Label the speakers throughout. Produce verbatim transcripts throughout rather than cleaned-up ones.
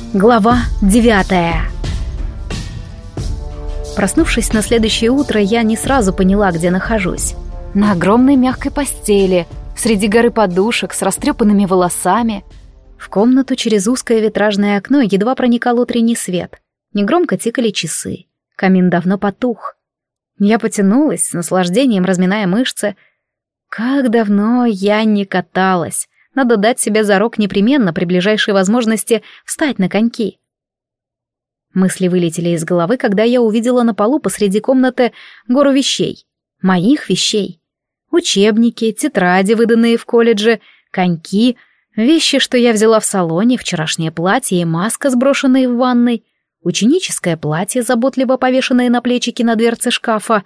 Speaker 1: Глава девятая. Проснувшись на следующее утро, я не сразу поняла, где нахожусь. На огромной мягкой постели, среди горы подушек, с растрепанными волосами. В комнату через узкое витражное окно едва проникал утренний свет. Негромко тикали часы. Камин давно потух. Я потянулась, с наслаждением разминая мышцы. Как давно я не каталась. Надо дать себе зарок непременно при ближайшей возможности встать на коньки. Мысли вылетели из головы, когда я увидела на полу посреди комнаты гору вещей. Моих вещей. Учебники, тетради, выданные в колледже, коньки, вещи, что я взяла в салоне, вчерашнее платье и маска, сброшенные в ванной, ученическое платье, заботливо повешенное на плечики на дверце шкафа.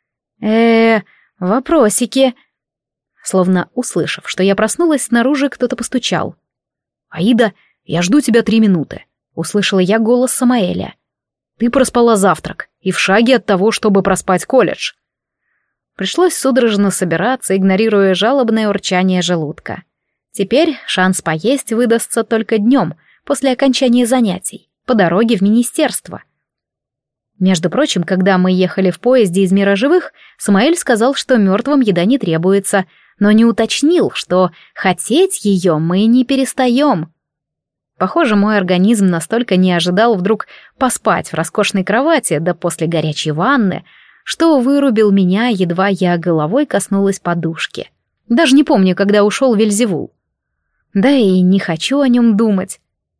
Speaker 1: э вопросики. Словно услышав, что я проснулась, снаружи кто-то постучал. «Аида, я жду тебя три минуты», — услышала я голос Самаэля. «Ты проспала завтрак и в шаге от того, чтобы проспать колледж». Пришлось судорожно собираться, игнорируя жалобное урчание желудка. Теперь шанс поесть выдастся только днем, после окончания занятий, по дороге в министерство. Между прочим, когда мы ехали в поезде из мира живых, Самаэль сказал, что мертвым еда не требуется, но не уточнил, что хотеть ее мы не перестаем. Похоже, мой организм настолько не ожидал вдруг поспать в роскошной кровати, да после горячей ванны, что вырубил меня, едва я головой коснулась подушки. Даже не помню, когда ушел Вельзевул. Да и не хочу о нем думать.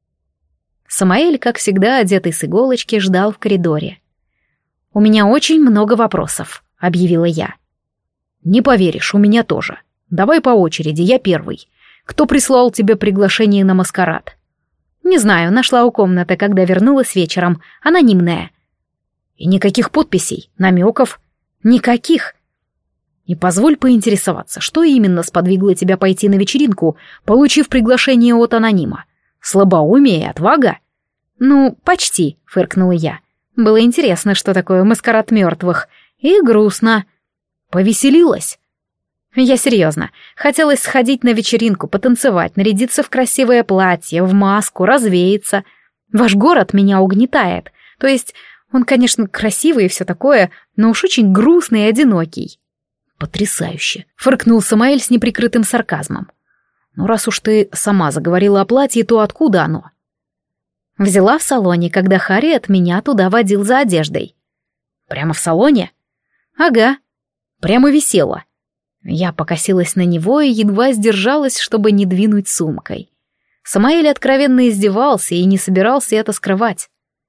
Speaker 1: Самаэль, как всегда, одетый с иголочки, ждал в коридоре. «У меня очень много вопросов», — объявила я. «Не поверишь, у меня тоже. Давай по очереди, я первый. Кто прислал тебе приглашение на маскарад?» «Не знаю, нашла у комнаты, когда вернулась вечером. Анонимная». «И никаких подписей, намеков?» «Никаких». «И позволь поинтересоваться, что именно сподвигло тебя пойти на вечеринку, получив приглашение от анонима? Слабоумие и отвага?» «Ну, почти», — фыркнула я. «Было интересно, что такое маскарад мертвых. И грустно». «Повеселилась?» «Я серьезно. Хотелось сходить на вечеринку, потанцевать, нарядиться в красивое платье, в маску, развеяться. Ваш город меня угнетает. То есть он, конечно, красивый и все такое, но уж очень грустный и одинокий». «Потрясающе!» — фыркнул Самаэль с неприкрытым сарказмом. «Ну, раз уж ты сама заговорила о платье, то откуда оно?» «Взяла в салоне, когда Харриет меня туда водил за одеждой». «Прямо в салоне?» «Ага». «Прямо висела». Я покосилась на него и едва сдержалась, чтобы не двинуть сумкой. Самаэль откровенно издевался и не собирался это скрывать.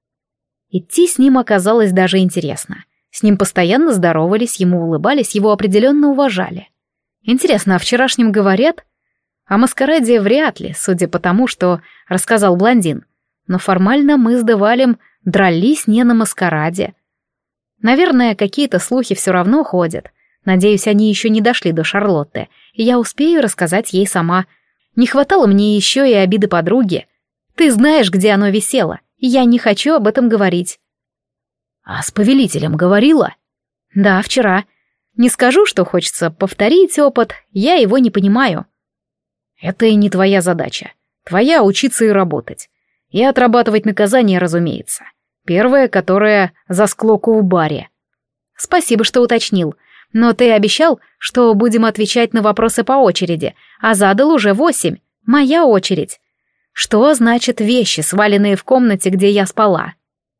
Speaker 1: Идти с ним оказалось даже интересно. С ним постоянно здоровались, ему улыбались, его определенно уважали. Интересно, о вчерашнем говорят? О маскараде вряд ли, судя по тому, что рассказал блондин. Но формально мы с Девалем дрались не на маскараде. Наверное, какие-то слухи все равно ходят. Надеюсь, они еще не дошли до Шарлотты, и я успею рассказать ей сама. Не хватало мне еще и обиды подруги. Ты знаешь, где оно висело, и я не хочу об этом говорить». «А с повелителем говорила?» «Да, вчера. Не скажу, что хочется повторить опыт, я его не понимаю». «Это и не твоя задача. Твоя — учиться и работать. И отрабатывать наказание, разумеется. Первое, которое за склоку в баре». «Спасибо, что уточнил. Но ты обещал, что будем отвечать на вопросы по очереди, а задал уже восемь. Моя очередь. Что значит вещи, сваленные в комнате, где я спала?»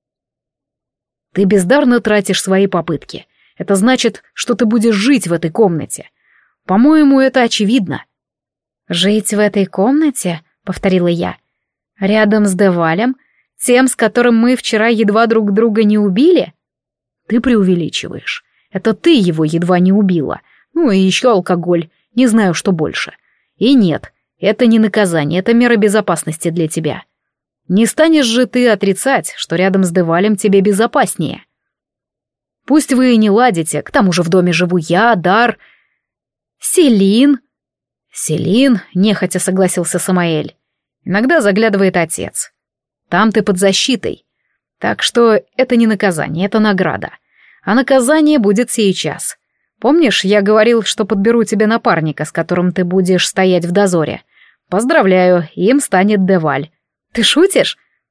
Speaker 2: «Ты бездарно тратишь свои попытки. Это значит, что ты будешь жить в этой комнате. По-моему, это очевидно».
Speaker 1: «Жить в этой комнате?» — повторила я. «Рядом с Девалем? Тем, с которым мы вчера едва друг друга не убили?»
Speaker 2: «Ты преувеличиваешь. Это ты его едва не убила. Ну и еще алкоголь. Не знаю, что больше. И нет, это не наказание, это мера безопасности для тебя. Не станешь же ты отрицать, что рядом с Девалем тебе безопаснее. Пусть вы и не ладите, к тому же в доме живу я, Дар...»
Speaker 1: «Селин...»
Speaker 2: «Селин», — нехотя согласился Самаэль. «Иногда заглядывает отец. Там ты под защитой. Так что это не наказание, это награда. А наказание будет сейчас. Помнишь, я говорил, что подберу тебе напарника, с которым ты будешь стоять в дозоре? Поздравляю, им станет Деваль. Ты шутишь?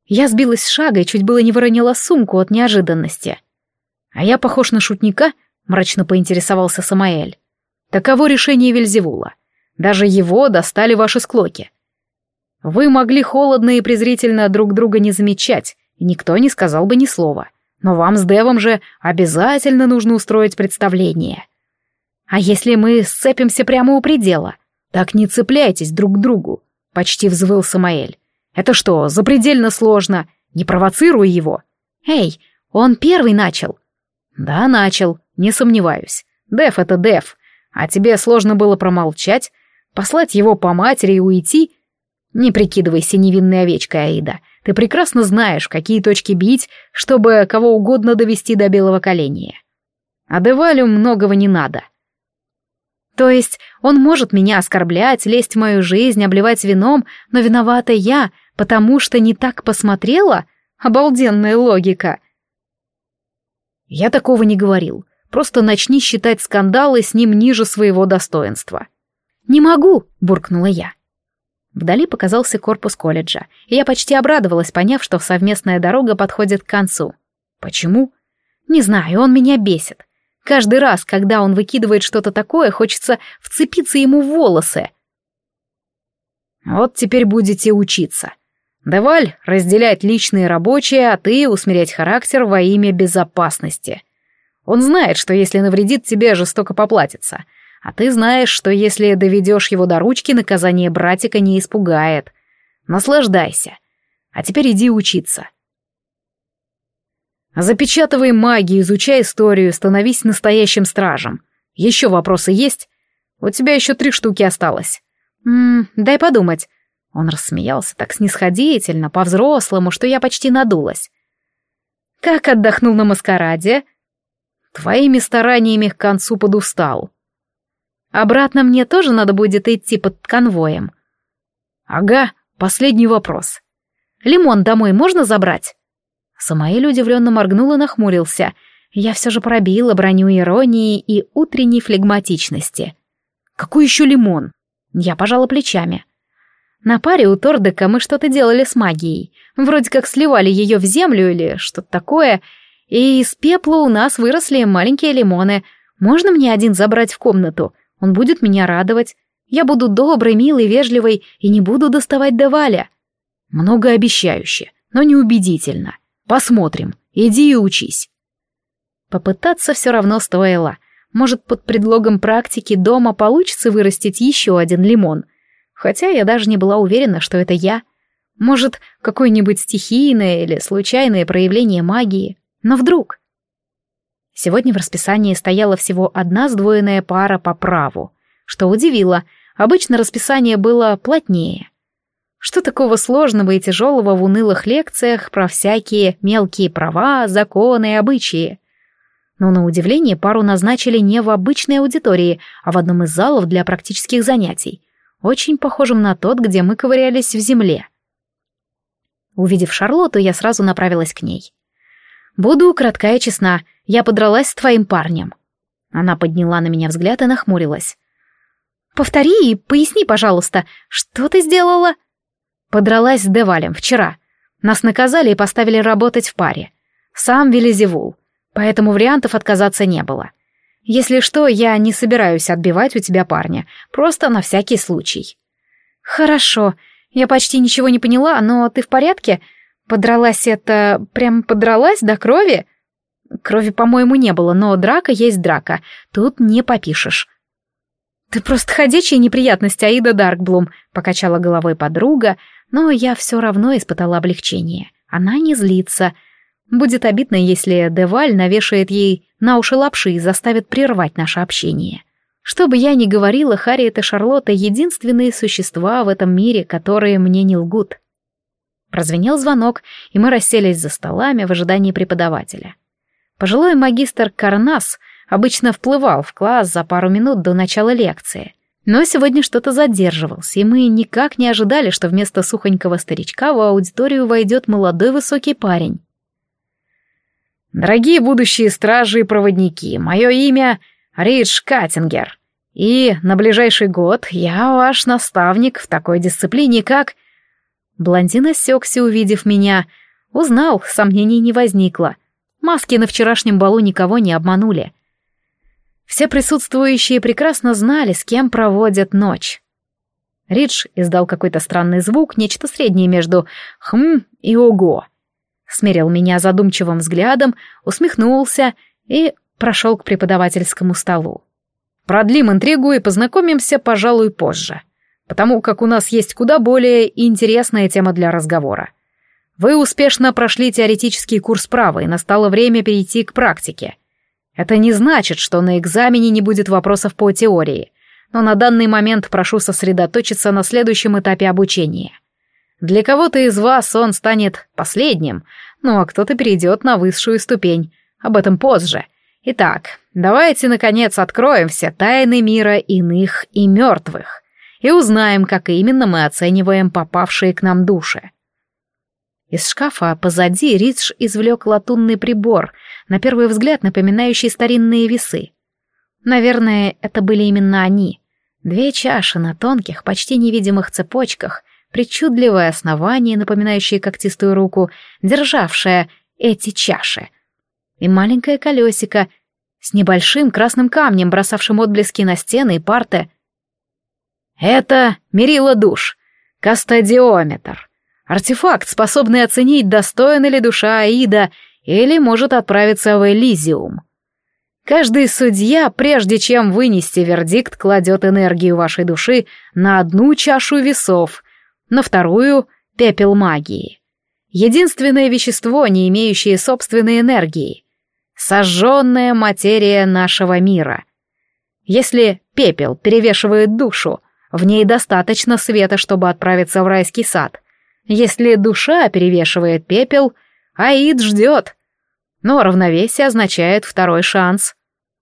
Speaker 1: Я сбилась с шага и чуть было не выронила сумку от неожиданности. «А я похож на шутника?» — мрачно поинтересовался Самаэль. «Таково решение Вельзевула. Даже его достали ваши склоки. Вы могли холодно и презрительно друг друга не замечать, и никто не сказал бы ни слова. Но вам с Девом же обязательно нужно устроить представление. А если мы сцепимся прямо у предела? Так не цепляйтесь друг к другу», — почти взвыл Самаэль. «Это что, запредельно сложно? Не провоцируй его». «Эй, он первый начал». «Да, начал, не сомневаюсь. Дев — это Дев. А тебе сложно было промолчать, послать его по матери и уйти? Не прикидывайся невинной овечкой, Аида. Ты прекрасно знаешь, какие точки бить, чтобы кого угодно довести до белого коленя. А Девалю многого не надо». «То есть он может меня оскорблять, лезть в мою жизнь, обливать вином, но виновата я, потому что не так посмотрела? Обалденная логика!» «Я такого не говорил. Просто начни считать скандалы с ним ниже своего достоинства». «Не могу!» — буркнула я. Вдали показался корпус колледжа, и я почти обрадовалась, поняв, что совместная дорога подходит к концу. «Почему?» «Не знаю, он меня бесит. Каждый раз, когда он выкидывает что-то такое, хочется вцепиться ему в волосы». «Вот теперь будете учиться. Деваль разделять личные и рабочие, а ты усмирять характер во имя безопасности. Он знает, что если навредит тебе, жестоко поплатится. А ты знаешь, что если доведешь его до ручки, наказание братика не испугает. Наслаждайся. А теперь иди учиться. Запечатывай магию, изучай историю, становись настоящим стражем. Еще вопросы есть? У тебя еще три штуки осталось». «Ммм, дай подумать». Он рассмеялся так снисходительно, по-взрослому, что я почти надулась. «Как отдохнул на маскараде?» «Твоими стараниями к концу подустал». «Обратно мне тоже надо будет идти под конвоем?» «Ага, последний вопрос. Лимон домой можно забрать?» Самаэль удивленно моргнул и нахмурился. Я все же пробила броню иронии и утренней флегматичности. «Какой еще лимон?» Я пожала плечами. «На паре у Тордека мы что-то делали с магией. Вроде как сливали ее в землю или что-то такое, и из пепла у нас выросли маленькие лимоны. Можно мне один забрать в комнату? Он будет меня радовать. Я буду доброй, милой, вежливой и не буду доставать Деваля». «Многообещающе, но неубедительно. Посмотрим. Иди и учись». Попытаться все равно стоило. Может, под предлогом практики дома получится вырастить еще один лимон. Хотя я даже не была уверена, что это я. Может, какое-нибудь стихийное или случайное проявление магии. Но вдруг... Сегодня в расписании стояла всего одна сдвоенная пара по праву. Что удивило, обычно расписание было плотнее. Что такого сложного и тяжелого в унылых лекциях про всякие мелкие права, законы и обычаи? Но на удивление пару назначили не в обычной аудитории, а в одном из залов для практических занятий, очень похожим на тот, где мы ковырялись в земле. Увидев Шарлотту, я сразу направилась к ней. «Буду кратка и честна, я подралась с твоим парнем». Она подняла на меня взгляд и нахмурилась. «Повтори и поясни, пожалуйста, что ты сделала?» «Подралась с Девалем вчера. Нас наказали и поставили работать в паре. Сам Вельзевул. Поэтому вариантов отказаться не было. Если что, я не собираюсь отбивать у тебя парня, просто на всякий случай». «Хорошо, я почти ничего не поняла, но ты в порядке? Подралась это... прям подралась до крови?» «Крови, по-моему, не было, но драка есть драка, тут не попишешь». «Ты просто ходячая неприятность, Аида Даркблум», — покачала головой подруга, но я все равно испытала облегчение. Она не злится. Будет обидно, если Деваль навешает ей на уши лапши и заставит прервать наше общение. Что бы я ни говорила, Харриет и Шарлотта — единственные существа в этом мире, которые мне не лгут. Прозвенел звонок, и мы расселись за столами в ожидании преподавателя. Пожилой магистр Карнас обычно вплывал в класс за пару минут до начала лекции, но сегодня что-то задерживался, и мы никак не ожидали, что вместо сухонького старичка в аудиторию войдет молодой высокий парень. «Дорогие будущие стражи и проводники, мое имя Ридж Каттингер, и на ближайший год я ваш наставник в такой дисциплине, как...» Блондин осекся, увидев меня. Узнал, сомнений не возникло. Маски на вчерашнем балу никого не обманули. Все присутствующие прекрасно знали, с кем проводят ночь. Ридж издал какой-то странный звук, нечто среднее между «хм» и «ого». Смерил меня задумчивым взглядом, усмехнулся и прошел к преподавательскому столу. Продлим интригу и познакомимся, пожалуй, позже, потому как у нас есть куда более интересная тема для разговора. Вы успешно прошли теоретический курс права, и настало время перейти к практике. Это не значит, что на экзамене не будет вопросов по теории, но на данный момент прошу сосредоточиться на следующем этапе обучения. Для кого-то из вас он станет последним, ну а кто-то перейдет на высшую ступень, об этом позже. Итак, давайте, наконец, откроем все тайны мира иных и мертвых и узнаем, как именно мы оцениваем попавшие к нам души. Из шкафа позади Ридж извлек латунный прибор, на первый взгляд напоминающий старинные весы. Наверное, это были именно они. Две чаши на тонких, почти невидимых цепочках, причудливое основание, напоминающее когтистую руку, державшее эти чаши. И маленькое колесико с небольшим красным камнем, бросавшим отблески на стены и парты. Это мерило душ, кастодиометр. Артефакт, способный оценить, достойна ли душа Аида или может отправиться в Элизиум. Каждый судья, прежде чем вынести вердикт, кладет энергию вашей души на одну чашу весов, на вторую — пепел магии. Единственное вещество, не имеющее собственной энергии. Сожженная материя нашего мира. Если пепел перевешивает душу, в ней достаточно света, чтобы отправиться в райский сад. Если душа перевешивает пепел, Аид ждет. Но равновесие означает второй шанс.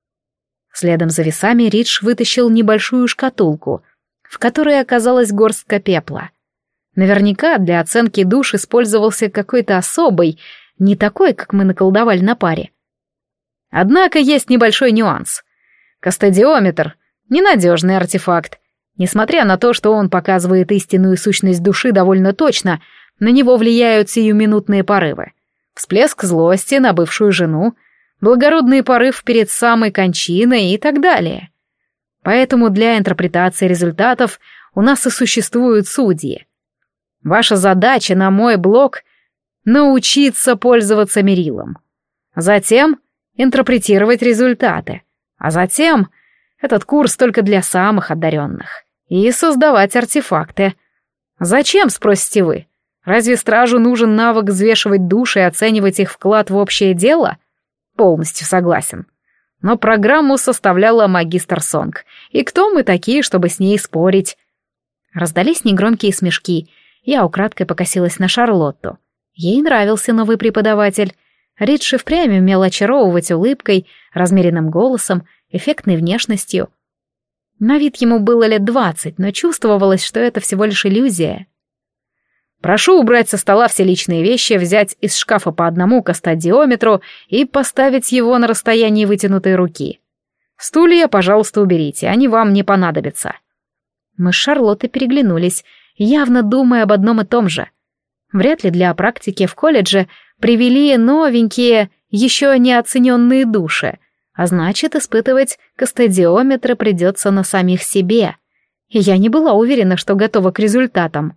Speaker 1: Следом за весами Ридж вытащил небольшую шкатулку, в которой оказалась горстка пепла. Наверняка для оценки душ использовался какой-то особый, не такой, как мы наколдовали на паре. Однако есть небольшой нюанс. Кастодиометр — ненадежный артефакт. Несмотря на то, что он показывает истинную сущность души довольно точно, на него влияют сиюминутные порывы. Всплеск злости на бывшую жену, благородный порыв перед самой кончиной и так далее. Поэтому для интерпретации результатов у нас и существуют судьи. Ваша задача на мой блог — научиться пользоваться мерилом. Затем интерпретировать результаты, а затем этот курс только для самых одаренных, и создавать артефакты. Зачем, спросите вы? Разве стражу нужен навык взвешивать души и оценивать их вклад в общее дело? Полностью согласен. Но программу составляла магистр Сонг, и кто мы такие, чтобы с ней спорить? Раздались негромкие смешки. Я украдкой покосилась на Шарлотту. Ей нравился новый преподаватель. Ридж и впрямь умел очаровывать улыбкой, размеренным голосом, эффектной внешностью. На вид ему было лет двадцать, но чувствовалось, что это всего лишь иллюзия. Прошу убрать со стола все личные вещи, взять из шкафа по одному кастодиометру и поставить его на расстоянии вытянутой руки. Стулья, пожалуйста, уберите, они вам не понадобятся. Мы с Шарлоттой переглянулись, явно думая об одном и том же. Вряд ли для практики в колледже привели новенькие, еще не оцененные души, а значит, испытывать кастодиометры придется на самих себе. И я не была уверена, что готова к результатам.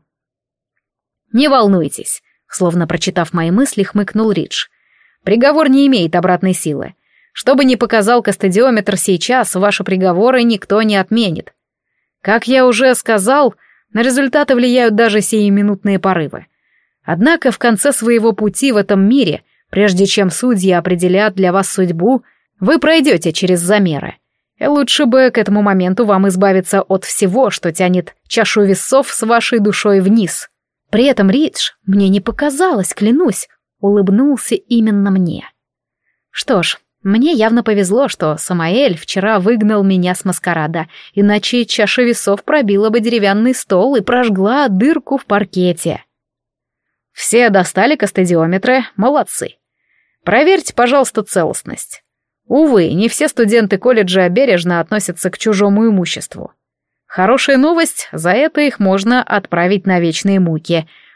Speaker 1: «Не волнуйтесь», — словно прочитав мои мысли, хмыкнул Ридж. «Приговор не имеет обратной силы. Что бы ни показал кастодиометр сейчас, ваши приговоры никто не отменит. Как я уже сказал, на результаты влияют даже сиюминутные порывы. Однако в конце своего пути в этом мире, прежде чем судьи определят для вас судьбу, вы пройдете через замеры. И лучше бы к этому моменту вам избавиться от всего, что тянет чашу весов с вашей душой вниз». При этом Ридж, мне не показалось, клянусь, улыбнулся именно мне. Что ж, мне явно повезло, что Самаэль вчера выгнал меня с маскарада, иначе чаша весов пробила бы деревянный стол и прожгла дырку в паркете. Все достали кастодиометры, молодцы. Проверьте, пожалуйста, целостность. Увы, не все студенты колледжа бережно относятся к чужому имуществу. Хорошая новость, за это их можно отправить на вечные муки.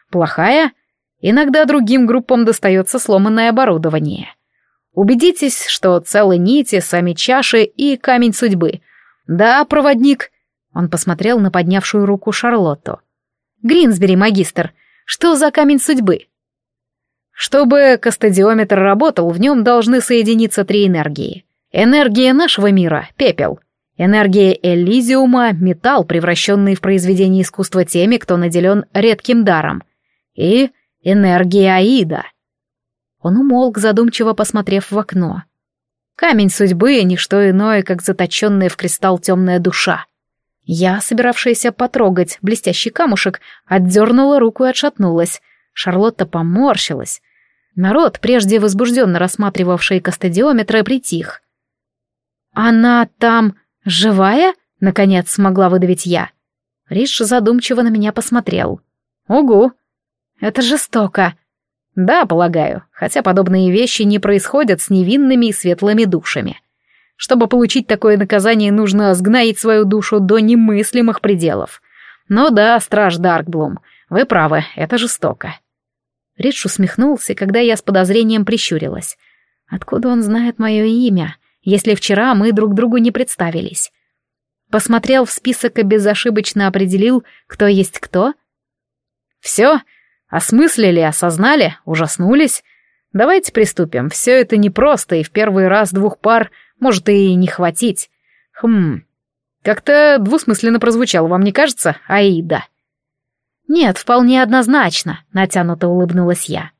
Speaker 2: Плохая? Иногда другим группам достается сломанное оборудование. Убедитесь, что целы нити, сами чаши и камень судьбы. Да, проводник. Он посмотрел на поднявшую руку Шарлотту. Гринсбери, магистр, что за камень судьбы? Чтобы кастодиометр работал, в нем должны соединиться три энергии. Энергия нашего мира — пепел. Энергия Элизиума — металл, превращенный в произведение искусства теми, кто наделен редким даром. И энергия Аида. Он умолк, задумчиво посмотрев в окно. Камень судьбы — ничто иное, как заточенная в кристалл темная душа. Я, собиравшаяся потрогать блестящий камушек, отдернула руку и отшатнулась. Шарлотта поморщилась. Народ, прежде возбужденно рассматривавший кастодиометры, притих. «Она там живая?» — наконец смогла выдавить я. Ридж задумчиво на меня посмотрел. «Угу. Это жестоко». «Да, полагаю, хотя подобные вещи не происходят с невинными и светлыми душами. Чтобы получить такое наказание, нужно сгноить свою душу до немыслимых пределов. Но да, страж Даркблум, вы правы, это жестоко». Ридж усмехнулся, когда я с подозрением прищурилась. Откуда он знает мое имя, если вчера мы друг другу не представились? Посмотрел в список и безошибочно определил, кто есть кто? «Все? Осмыслили, осознали, ужаснулись? Давайте приступим, все это непросто, и в первый раз двух пар может и не хватить. Хм, как-то двусмысленно прозвучало, вам не кажется, Аида?» «Нет, вполне однозначно», — натянуто улыбнулась я.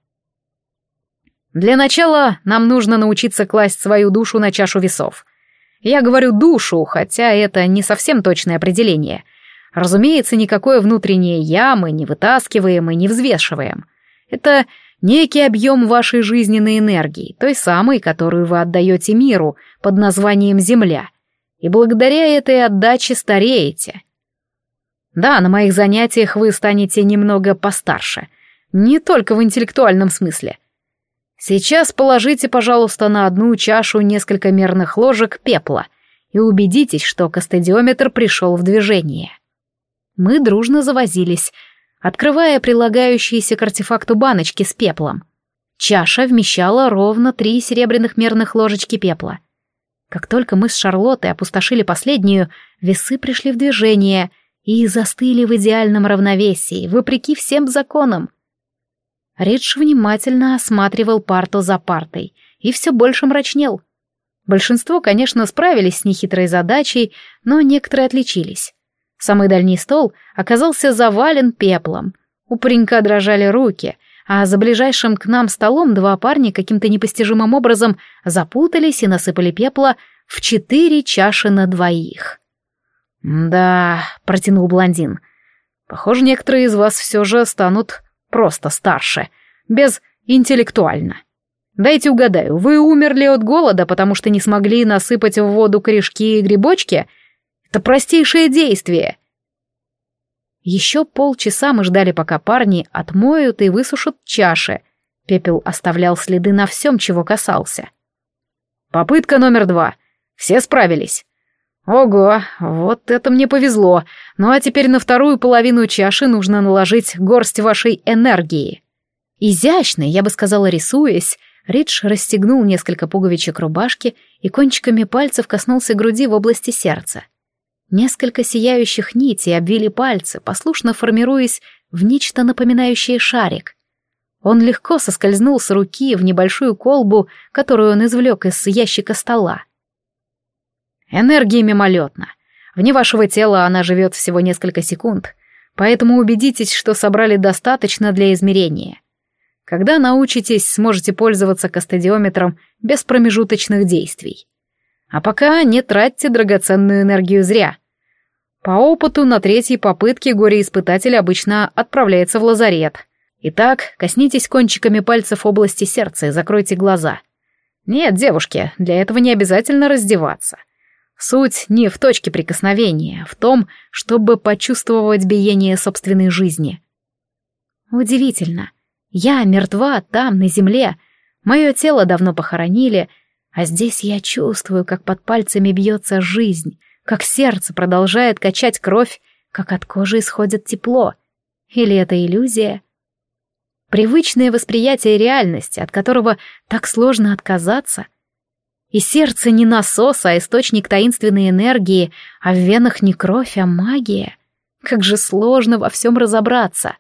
Speaker 2: «Для начала нам нужно научиться класть свою душу на чашу весов. Я говорю душу, хотя это не совсем точное определение. Разумеется, никакое внутреннее «я» мы не вытаскиваем и не взвешиваем. Это некий объем вашей жизненной энергии, той самой, которую вы отдаете миру под названием Земля, и благодаря этой отдаче стареете. Да, на моих занятиях вы станете немного постарше, не только в интеллектуальном смысле. Сейчас положите, пожалуйста, на одну чашу несколько мерных ложек пепла и убедитесь, что кастодиометр пришел в движение». Мы дружно завозились, открывая прилагающиеся к артефакту баночки с пеплом. Чаша вмещала ровно три серебряных мерных ложечки пепла. Как только мы с Шарлоттой опустошили последнюю, весы пришли в движение и застыли в идеальном равновесии, вопреки всем законам. Ридж внимательно осматривал парту за партой и все больше мрачнел. Большинство, конечно, справились с нехитрой задачей, но некоторые отличились. Самый дальний стол оказался завален пеплом. У паренька дрожали руки, а за ближайшим к нам столом два парня каким-то непостижимым образом запутались и насыпали пепла в четыре чаши на двоих. «Да», — протянул блондин, — «похоже, некоторые из вас все же станут просто старше, без интеллектуально. Дайте угадаю, вы умерли от голода, потому что не смогли насыпать в воду корешки и грибочки? Это простейшее действие». Еще полчаса мы ждали, пока парни отмоют и высушат чаши. Пепел оставлял следы на всем, чего касался. «Попытка номер два. Все справились». «Ого, вот это мне повезло. Ну а теперь на вторую половину чаши нужно наложить горсть вашей энергии». Изящно, я бы сказала, рисуясь, Ридж расстегнул несколько пуговичек рубашки и кончиками пальцев коснулся груди в области сердца. Несколько сияющих нитей обвили пальцы, послушно формируясь в нечто напоминающее шарик. Он легко соскользнул с руки в небольшую колбу, которую он извлек из ящика стола. Энергия мимолетна. Вне вашего тела она живет всего несколько секунд, поэтому убедитесь, что собрали достаточно для измерения. Когда научитесь, сможете пользоваться кастодиометром без промежуточных действий. А пока не тратьте драгоценную энергию зря. По опыту на третьей попытке горе-испытатель обычно отправляется в лазарет. Итак, коснитесь кончиками пальцев области сердца и закройте глаза. Нет, девушки, для этого не обязательно раздеваться. Суть не в точке прикосновения, а в том, чтобы почувствовать биение собственной жизни. Удивительно. Я мертва там, на земле. Мое тело давно похоронили, а здесь я чувствую, как под пальцами бьется жизнь, как сердце продолжает качать кровь, как от кожи исходит тепло. Или это иллюзия?
Speaker 1: Привычное восприятие реальности, от которого так сложно отказаться. И сердце не насос, а источник таинственной энергии, а в венах не кровь, а магия. Как же сложно во всем разобраться.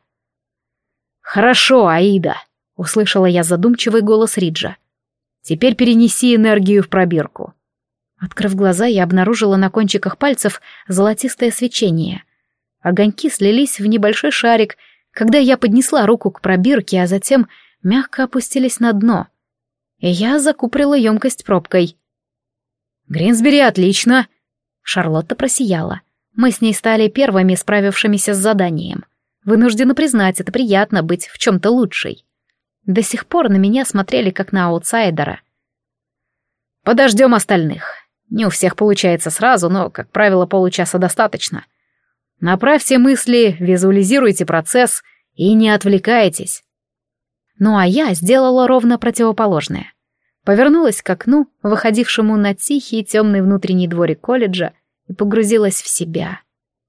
Speaker 1: «Хорошо, Аида», — услышала я задумчивый голос Риджа. «Теперь перенеси энергию в пробирку». Открыв глаза, я обнаружила на кончиках пальцев золотистое свечение. Огоньки слились в небольшой шарик, когда я поднесла руку к пробирке, а затем мягко опустились на дно. И я закупорила емкость пробкой. «Гринсбери, отлично!» Шарлотта просияла. Мы с ней стали первыми справившимися с заданием. Вынуждена признать, это приятно быть в чем-то лучшей. До сих пор на меня смотрели как на аутсайдера. «Подождем остальных. Не у всех получается сразу, но, как правило, получаса достаточно. Направьте мысли, визуализируйте процесс и не отвлекайтесь». Ну а я сделала ровно противоположное. Повернулась к окну, выходившему на тихий темный внутренний дворик колледжа, и погрузилась в себя.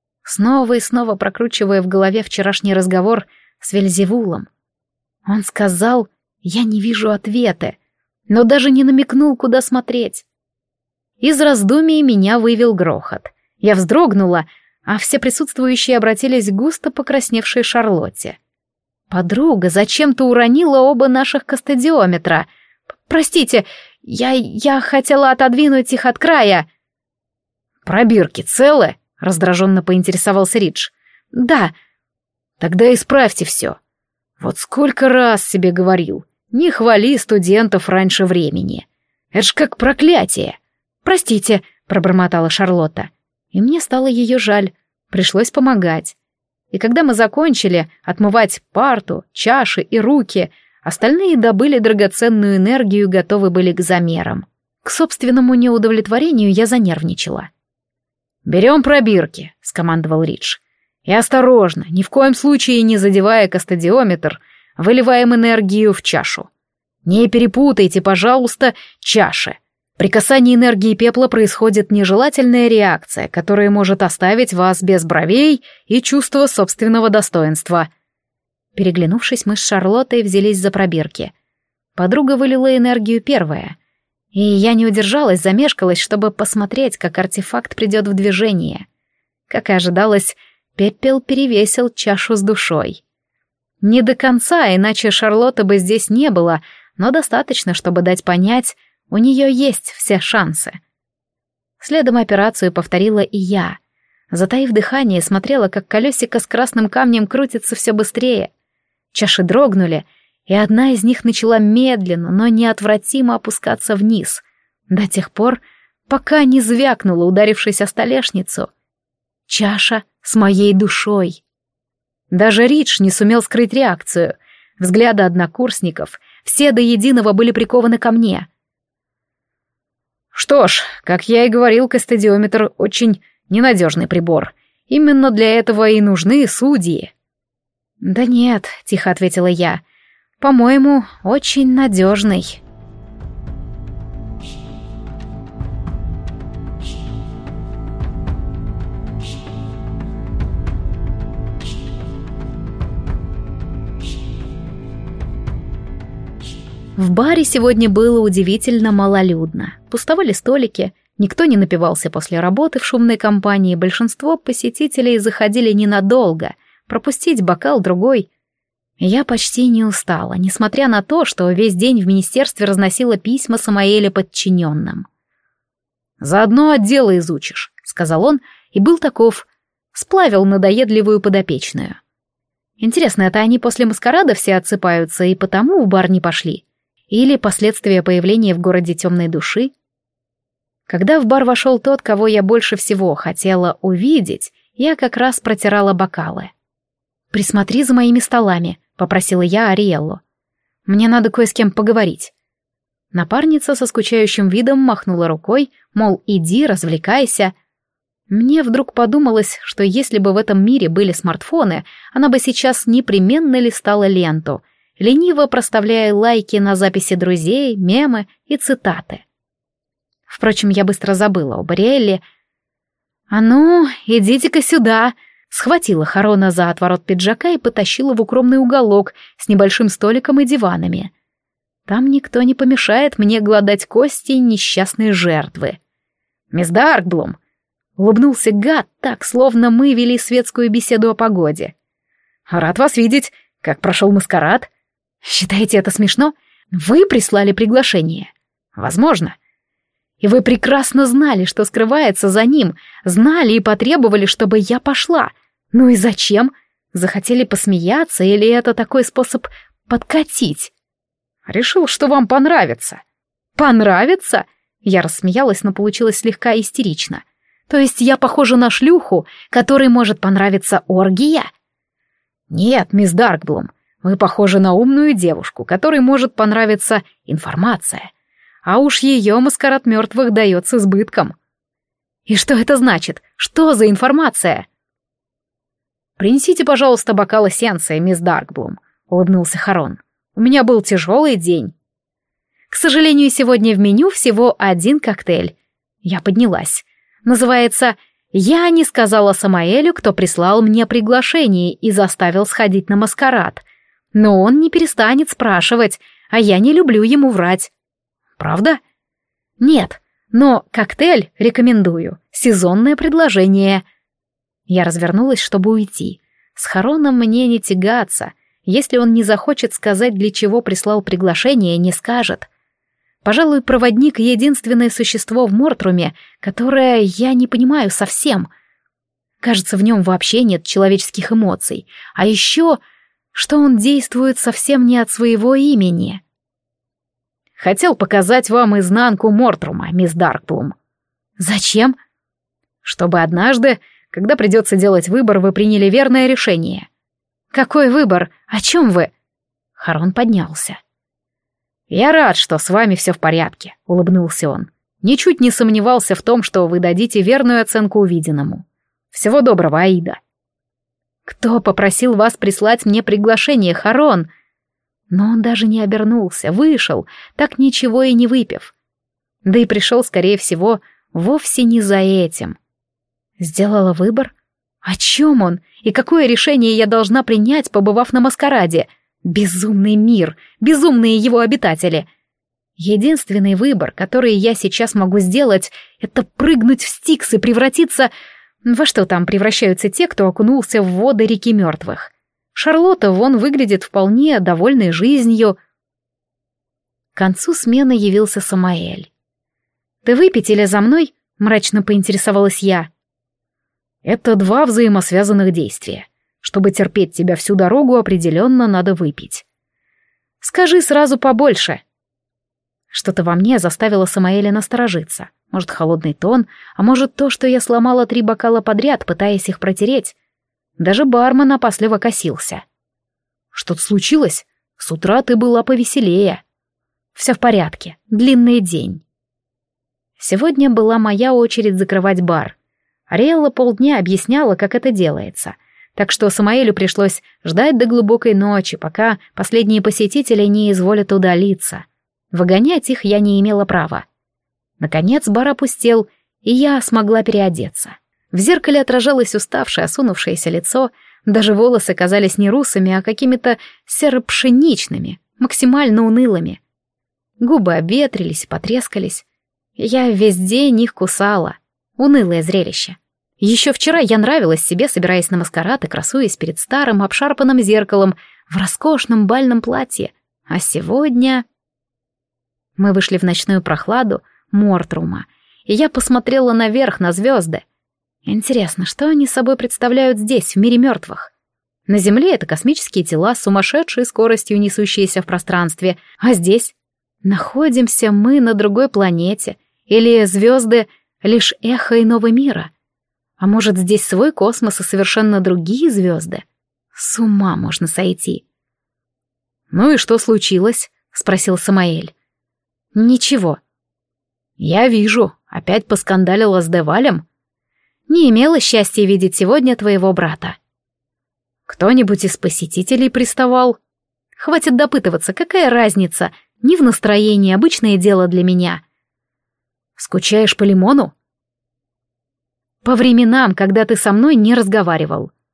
Speaker 1: Снова и снова прокручивая в голове вчерашний разговор с Вельзевулом. Он сказал, я не вижу ответа, но даже не намекнул, куда смотреть. Из раздумий меня вывел грохот. Я вздрогнула, а все присутствующие обратились к густо покрасневшей Шарлотте. «Подруга зачем-то уронила оба наших кастодиометра. Простите, я... я хотела отодвинуть их от края». «Пробирки целы?» — раздраженно поинтересовался Ридж. «Да». «Тогда исправьте все. Вот сколько раз себе говорил, не хвали студентов раньше времени. Это ж как проклятие». «Простите», — пробормотала Шарлотта. И мне стало ее жаль. Пришлось помогать. И когда мы закончили отмывать парту, чаши и руки, остальные добыли драгоценную энергию и готовы были к замерам. К собственному неудовлетворению я занервничала. «Берем пробирки», — скомандовал Ридж. «И осторожно, ни в коем случае не задевая кастодиометр, выливаем энергию в чашу. Не перепутайте, пожалуйста, чаши. При касании энергии пепла происходит нежелательная реакция, которая может оставить вас без бровей и чувства собственного достоинства». Переглянувшись, мы с Шарлоттой взялись за пробирки. Подруга вылила энергию первая. И я не удержалась, замешкалась, чтобы посмотреть, как артефакт придет в движение. Как и ожидалось, пепел перевесил чашу с душой. Не до конца, иначе Шарлотты бы здесь не было, но достаточно, чтобы дать понять, у нее есть все шансы. Следом операцию повторила и я. Затаив дыхание, смотрела, как колесико с красным камнем крутится все быстрее. Чаши дрогнули, и одна из них начала медленно, но неотвратимо опускаться вниз, до тех пор, пока не звякнула, ударившись о столешницу. Чаша с моей душой. Даже Ридж не сумел скрыть реакцию. Взгляды однокурсников, все до единого были прикованы ко мне. Что ж, как я и говорил, кастодиометр очень ненадежный прибор. Именно для этого и нужны судьи. «Да нет», — тихо ответила я, — «по-моему, очень надежный». В баре сегодня было удивительно малолюдно. Пустовали столики, никто не напивался после работы в шумной компании, большинство посетителей заходили ненадолго, пропустить бокал другой. Я почти не устала, несмотря на то, что весь день в министерстве разносила письма Самаэле подчиненным. «Заодно отделы изучишь», — сказал он, и был таков, сплавил надоедливую подопечную. Интересно, это они после маскарада все отсыпаются и потому в бар не пошли? Или последствия появления в городе темной души? Когда в бар вошел тот, кого я больше всего хотела увидеть, я как раз протирала бокалы. «Присмотри за моими столами», — попросила я Ариэллу. «Мне надо кое с кем поговорить». Напарница со скучающим видом махнула рукой, мол, иди, развлекайся. Мне вдруг подумалось, что если бы в этом мире были смартфоны, она бы сейчас непременно листала ленту, лениво проставляя лайки на записи друзей, мемы и цитаты. Впрочем, я быстро забыла об Ариэлле. «А ну, идите-ка сюда!» Схватила Харона за отворот пиджака и потащила в укромный уголок с небольшим столиком и диванами. Там никто не помешает мне глодать кости несчастной жертвы. «Мисс Даркблум!» — улыбнулся гад так, словно мы вели светскую беседу о погоде. «Рад вас видеть. Как прошел маскарад?» «Считаете это смешно? Вы прислали приглашение?» «Возможно. И вы прекрасно знали, что скрывается за ним, знали и потребовали, чтобы я пошла. Ну и зачем? Захотели посмеяться или это такой способ подкатить?» «Решил, что вам понравится». «Понравится?» Я рассмеялась, но получилось слегка истерично. «То есть я похожа на шлюху, которой может понравиться оргия?» «Нет, мисс Даркблум, вы похожи на умную девушку, которой может понравиться информация. А уж ее маскарад мертвых дает с избытком». «И что это значит? Что за информация?» «Принесите, пожалуйста, бокал эссенции, мисс Даркблум», — улыбнулся Харон. «У меня был тяжелый день». «К сожалению, сегодня в меню всего один коктейль». Я поднялась. Называется «Я не сказала Самаэлю, кто прислал мне приглашение и заставил сходить на маскарад. Но он не перестанет спрашивать, а я не люблю ему врать». «Правда?» «Нет, но коктейль рекомендую. Сезонное предложение». Я развернулась, чтобы уйти. С Хароном мне не тягаться. Если он не захочет сказать, для чего прислал приглашение, не скажет. Пожалуй, проводник — единственное существо в Мортруме, которое я не понимаю совсем. Кажется, в нем вообще нет человеческих эмоций. А еще, что он действует совсем не от своего имени. «Хотел показать вам изнанку Мортрума, мисс Даркблум». «Зачем?» «Чтобы однажды, когда придется делать выбор, вы приняли верное решение». «Какой выбор? О чем вы?» Харон поднялся. «Я рад, что с вами все в порядке», — улыбнулся он. «Ничуть не сомневался в том, что вы дадите верную оценку увиденному. Всего доброго, Аида». «Кто попросил вас прислать мне приглашение, Харон?» Но он даже не обернулся, вышел, так ничего и не выпив. Да и пришел, скорее всего, вовсе не за этим. Сделала выбор? О чем он? И какое решение я должна принять, побывав на маскараде? Безумный мир, безумные его обитатели. Единственный выбор, который я сейчас могу сделать, это прыгнуть в Стикс и превратиться... Во что там превращаются те, кто окунулся в воды реки мертвых? Шарлотта вон выглядит вполне довольной жизнью. К концу смены явился Самаэль. «Ты выпить или за мной?» — мрачно поинтересовалась я. «Это два взаимосвязанных действия. Чтобы терпеть тебя всю дорогу, определенно надо выпить». «Скажи сразу побольше». Что-то во мне заставило Самаэля насторожиться. Может, холодный тон, а может, то, что я сломала три бокала подряд, пытаясь их протереть. Даже бармен опасливо косился. «Что-то случилось? С утра ты была повеселее». «Все в порядке. Длинный день». Сегодня была моя очередь закрывать бар. Ариэлла полдня объясняла, как это делается, так что Самаэлю пришлось ждать до глубокой ночи, пока последние посетители не изволят удалиться. Выгонять их я не имела права. Наконец бар опустел, и я смогла переодеться. В зеркале отражалось уставшее, осунувшееся лицо, даже волосы казались не русыми, а какими-то серо-пшеничными, максимально унылыми. Губы обветрились и потрескались. Я весь день их кусала. Унылое зрелище. Еще вчера я нравилась себе, собираясь на маскарад и красуясь перед старым обшарпанным зеркалом в роскошном бальном платье. А сегодня... Мы вышли в ночную прохладу Мортрума, и я посмотрела наверх на звезды. Интересно, что они собой представляют здесь, в мире мертвых? На Земле это космические тела с сумасшедшей скоростью, несущиеся в пространстве, а здесь находимся мы на другой планете, или звезды — лишь эхо иного мира. А может, здесь свой космос и совершенно другие звезды? С ума можно сойти. «Ну и что случилось?» — спросил Самаэль. «Ничего». «Я вижу, опять поскандалила с Девалем?» «Не имела счастья видеть сегодня твоего брата». «Кто-нибудь из посетителей приставал?» «Хватит допытываться, какая разница? Не в настроении, обычное дело для меня». «Скучаешь по Лимону?» «По временам, когда ты со мной не разговаривал».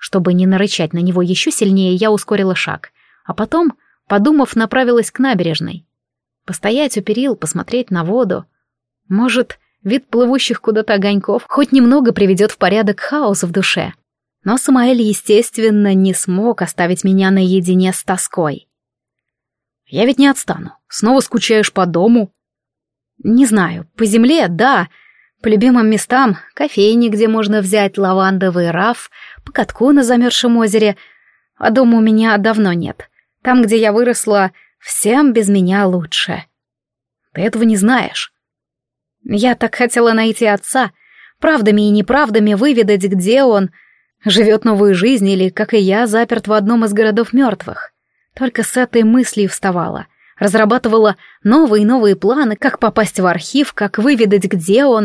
Speaker 1: Чтобы не нарычать на него еще сильнее, я ускорила шаг, а потом, подумав, направилась к набережной. Постоять у перил, посмотреть на воду. Может, вид плывущих куда-то огоньков хоть немного приведет в порядок хаос в душе. Но Самаэль, естественно, не смог оставить меня наедине с тоской. «Я ведь не отстану. Снова скучаешь по дому?» «Не знаю. По земле, да. По любимым местам, кофейни, где можно взять лавандовый раф, по катку на замерзшем озере. А дома у меня давно нет. Там, где я выросла, всем без меня лучше». «Ты этого не знаешь». «Я так хотела найти отца, правдами и неправдами выведать, где он, живет новую жизнь или, как и я, заперт в одном из городов мертвых. Только с этой мыслью вставала, разрабатывала новые и новые планы, как попасть в архив, как выведать, где он.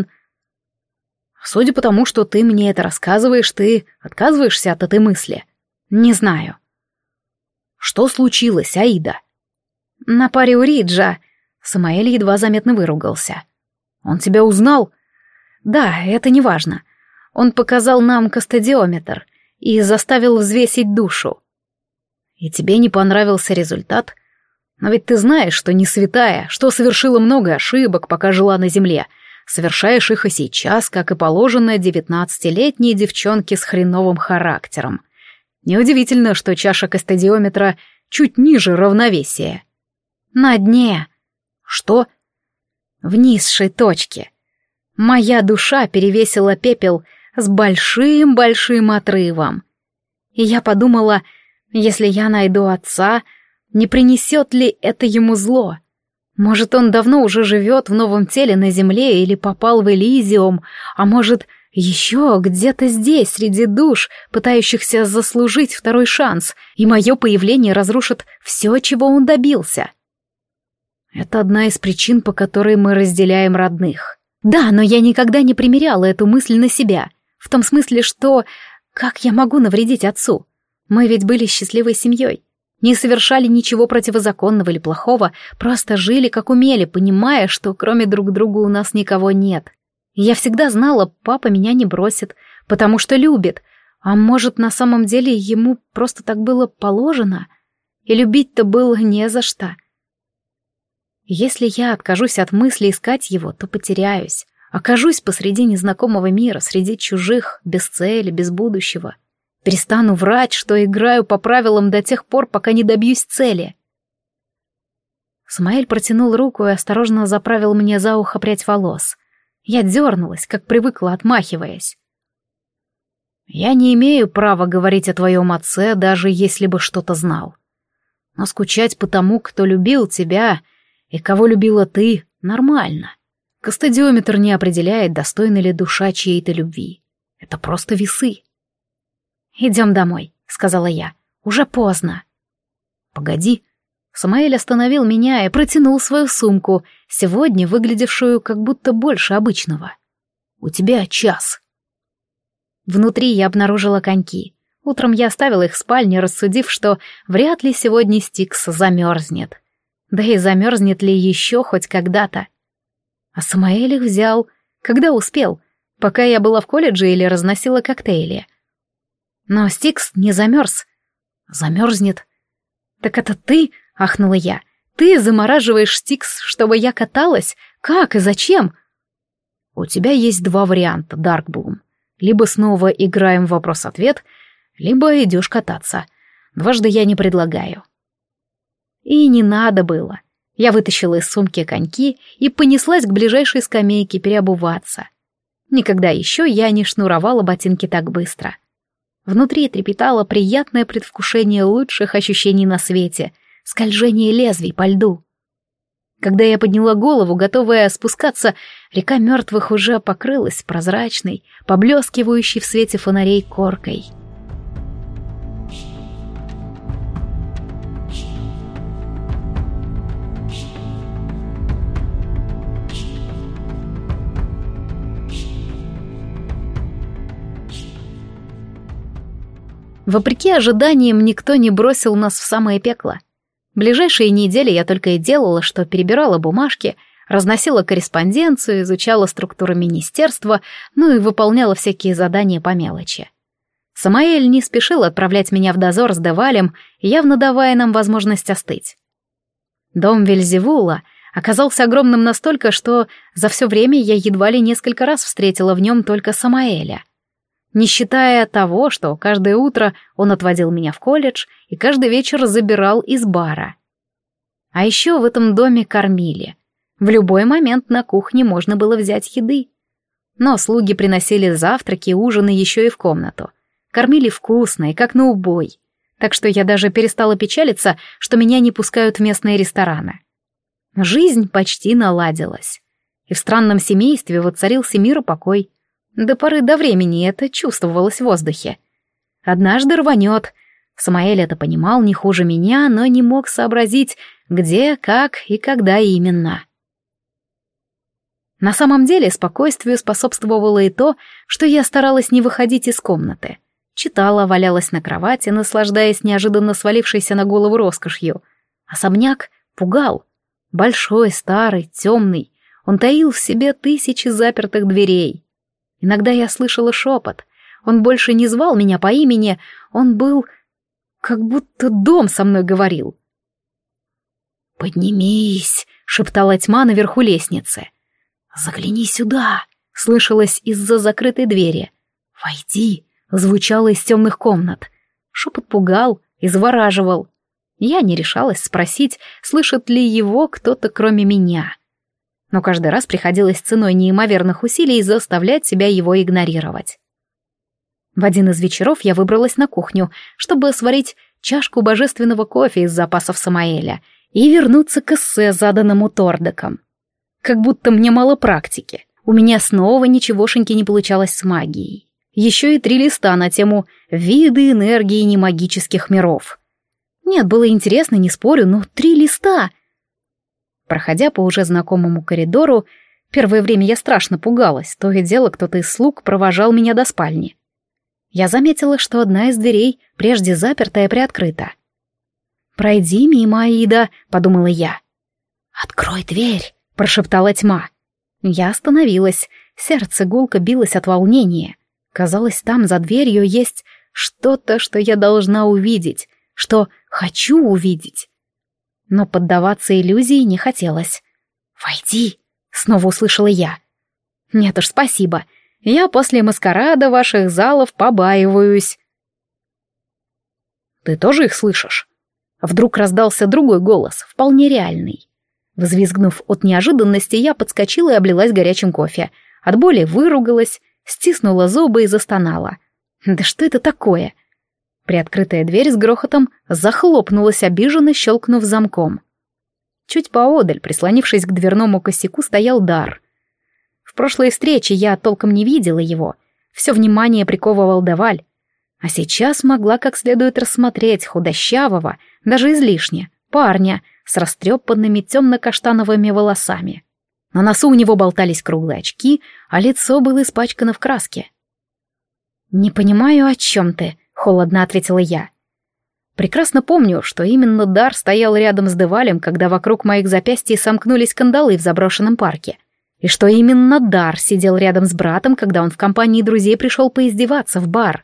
Speaker 1: Судя по тому, что ты мне это рассказываешь, ты отказываешься от этой мысли. Не знаю». «Что случилось, Аида?» «На паре у Риджа». Самаэль едва заметно выругался. «Он тебя узнал?» «Да, это не важно. Он показал нам кастодиометр и заставил взвесить душу». «И тебе не понравился результат? Но ведь ты знаешь, что не святая, что совершила много ошибок, пока жила на земле. Совершаешь их и сейчас, как и положено девятнадцатилетней девчонке с хреновым характером. Неудивительно, что чаша кастодиометра чуть ниже равновесия». «На дне». «Что?» «В низшей точке. Моя душа перевесила пепел с большим-большим отрывом. И я подумала, если я найду отца, не принесет ли это ему зло? Может, он давно уже живет в новом теле на земле или попал в Элизиум, а может, еще где-то здесь, среди душ, пытающихся заслужить второй шанс, и мое появление разрушит все, чего он добился. Это одна из причин, по которой мы разделяем родных. Да, но я никогда не примеряла эту мысль на себя, в том смысле, что как я могу навредить отцу? Мы ведь были счастливой семьей, не совершали ничего противозаконного или плохого, просто жили как умели, понимая, что кроме друг друга у нас никого нет. И я всегда знала, папа меня не бросит, потому что любит, а может, на самом деле ему просто так было положено, и любить-то было не за что. Если я откажусь от мысли искать его, то потеряюсь, окажусь посреди незнакомого мира, среди чужих, без цели, без будущего. Перестану врать, что играю по правилам до тех пор, пока не добьюсь цели. Самаэль протянул руку и осторожно заправил мне за ухо прядь волос. Я дернулась, как привыкла, отмахиваясь. «Я не имею права говорить о твоем отце, даже если бы что-то знал. Но скучать по тому, кто любил тебя и кого любила ты, нормально. Кастодиометр не определяет, достойна ли душа чьей-то любви. Это просто весы». «Идем домой», — сказала я. «Уже поздно». «Погоди». Самаэль остановил меня и протянул свою сумку, сегодня выглядевшую как будто больше обычного. «У тебя час». Внутри я обнаружила коньки. Утром я оставила их в спальне, рассудив, что вряд ли сегодня Стикс замерзнет. Да и замерзнет ли еще хоть когда-то. А Самаэль их взял, когда успел, пока я была в колледже или разносила коктейли. Но Стикс не замерз. Замерзнет. «Так это ты?» — ахнула я. «Ты замораживаешь Стикс, чтобы я каталась? Как и зачем?» «У тебя есть два варианта, Даркблум. Либо снова играем в вопрос-ответ, либо идешь кататься. Дважды я не предлагаю». И не надо было. Я вытащила из сумки коньки и понеслась к ближайшей скамейке переобуваться. Никогда еще я не шнуровала ботинки так быстро. Внутри трепетало приятное предвкушение лучших ощущений на свете — скольжение лезвий по льду. Когда я подняла голову, готовая спускаться, река мертвых уже покрылась прозрачной, поблескивающей в свете фонарей коркой. Вопреки ожиданиям, никто не бросил нас в самое пекло. Ближайшие недели я только и делала, что перебирала бумажки, разносила корреспонденцию, изучала структуру министерства, ну и выполняла всякие задания по мелочи. Самаэль не спешил отправлять меня в дозор с Девалем, явно давая нам возможность остыть. Дом Вельзевула оказался огромным настолько, что за все время я едва ли несколько раз встретила в нем только Самаэля. Не считая того, что каждое утро он отводил меня в колледж и каждый вечер забирал из бара. А еще в этом доме кормили. В любой момент на кухне можно было взять еды. Но слуги приносили завтраки и ужины еще и в комнату. Кормили вкусно и как на убой. Так что я даже перестала печалиться, что меня не пускают в местные рестораны. Жизнь почти наладилась. И в странном семействе воцарился мир и покой. До поры до времени это чувствовалось в воздухе. Однажды рванет. Самаэль это понимал не хуже меня, но не мог сообразить, где, как и когда именно. На самом деле спокойствию способствовало и то, что я старалась не выходить из комнаты. Читала, валялась на кровати, наслаждаясь неожиданно свалившейся на голову роскошью. Особняк пугал. Большой, старый, темный. Он таил в себе тысячи запертых дверей. Иногда я слышала шепот. Он больше не звал меня по имени, он был... как будто дом со мной говорил. «Поднимись», — шептала тьма наверху лестницы. «Загляни сюда», — слышалось из-за закрытой двери. «Войди», — звучало из темных комнат. Шепот пугал и завораживал. Я не решалась спросить, слышит ли его кто-то кроме меня. Но каждый раз приходилось ценой неимоверных усилий заставлять себя его игнорировать. В один из вечеров я выбралась на кухню, чтобы сварить чашку божественного кофе из запасов Самаэля и вернуться к эссе, заданному Тордеком. Как будто мне мало практики. У меня снова ничегошеньки не получалось с магией. Еще и три листа на тему «Виды энергии немагических миров». Нет, было интересно, не спорю, но три листа. Проходя по уже знакомому коридору, первое время я страшно пугалась, то и дело кто-то из слуг провожал меня до спальни. Я заметила, что одна из дверей прежде заперта и приоткрыта. «Пройди мимо, Аида», — подумала я. «Открой дверь», — прошептала тьма. Я остановилась, сердце гулко билось от волнения. Казалось, там за дверью есть что-то, что я должна увидеть, что хочу увидеть. Но поддаваться иллюзии не хотелось. «Войди», — снова услышала я. «Нет уж, спасибо. Я после маскарада ваших залов побаиваюсь». «Ты тоже их слышишь?» Вдруг раздался другой голос, вполне реальный. Взвизгнув от неожиданности, я подскочила и облилась горячим кофе. От боли выругалась, стиснула зубы и застонала. «Да что это такое?» Приоткрытая дверь с грохотом захлопнулась, обиженно щелкнув замком. Чуть поодаль, прислонившись к дверному косяку, стоял Дар. В прошлой встрече я толком не видела его. Все внимание приковывал Деваль. А сейчас могла как следует рассмотреть худощавого, даже излишне, парня с растрепанными темно-каштановыми волосами. На носу у него болтались круглые очки, а лицо было испачкано в краске. «Не понимаю, о чем ты», — холодно ответила я. Прекрасно помню, что именно Дар стоял рядом с Девалем, когда вокруг моих запястий сомкнулись кандалы в заброшенном парке. И что именно Дар сидел рядом с братом, когда он в компании друзей пришел поиздеваться в бар.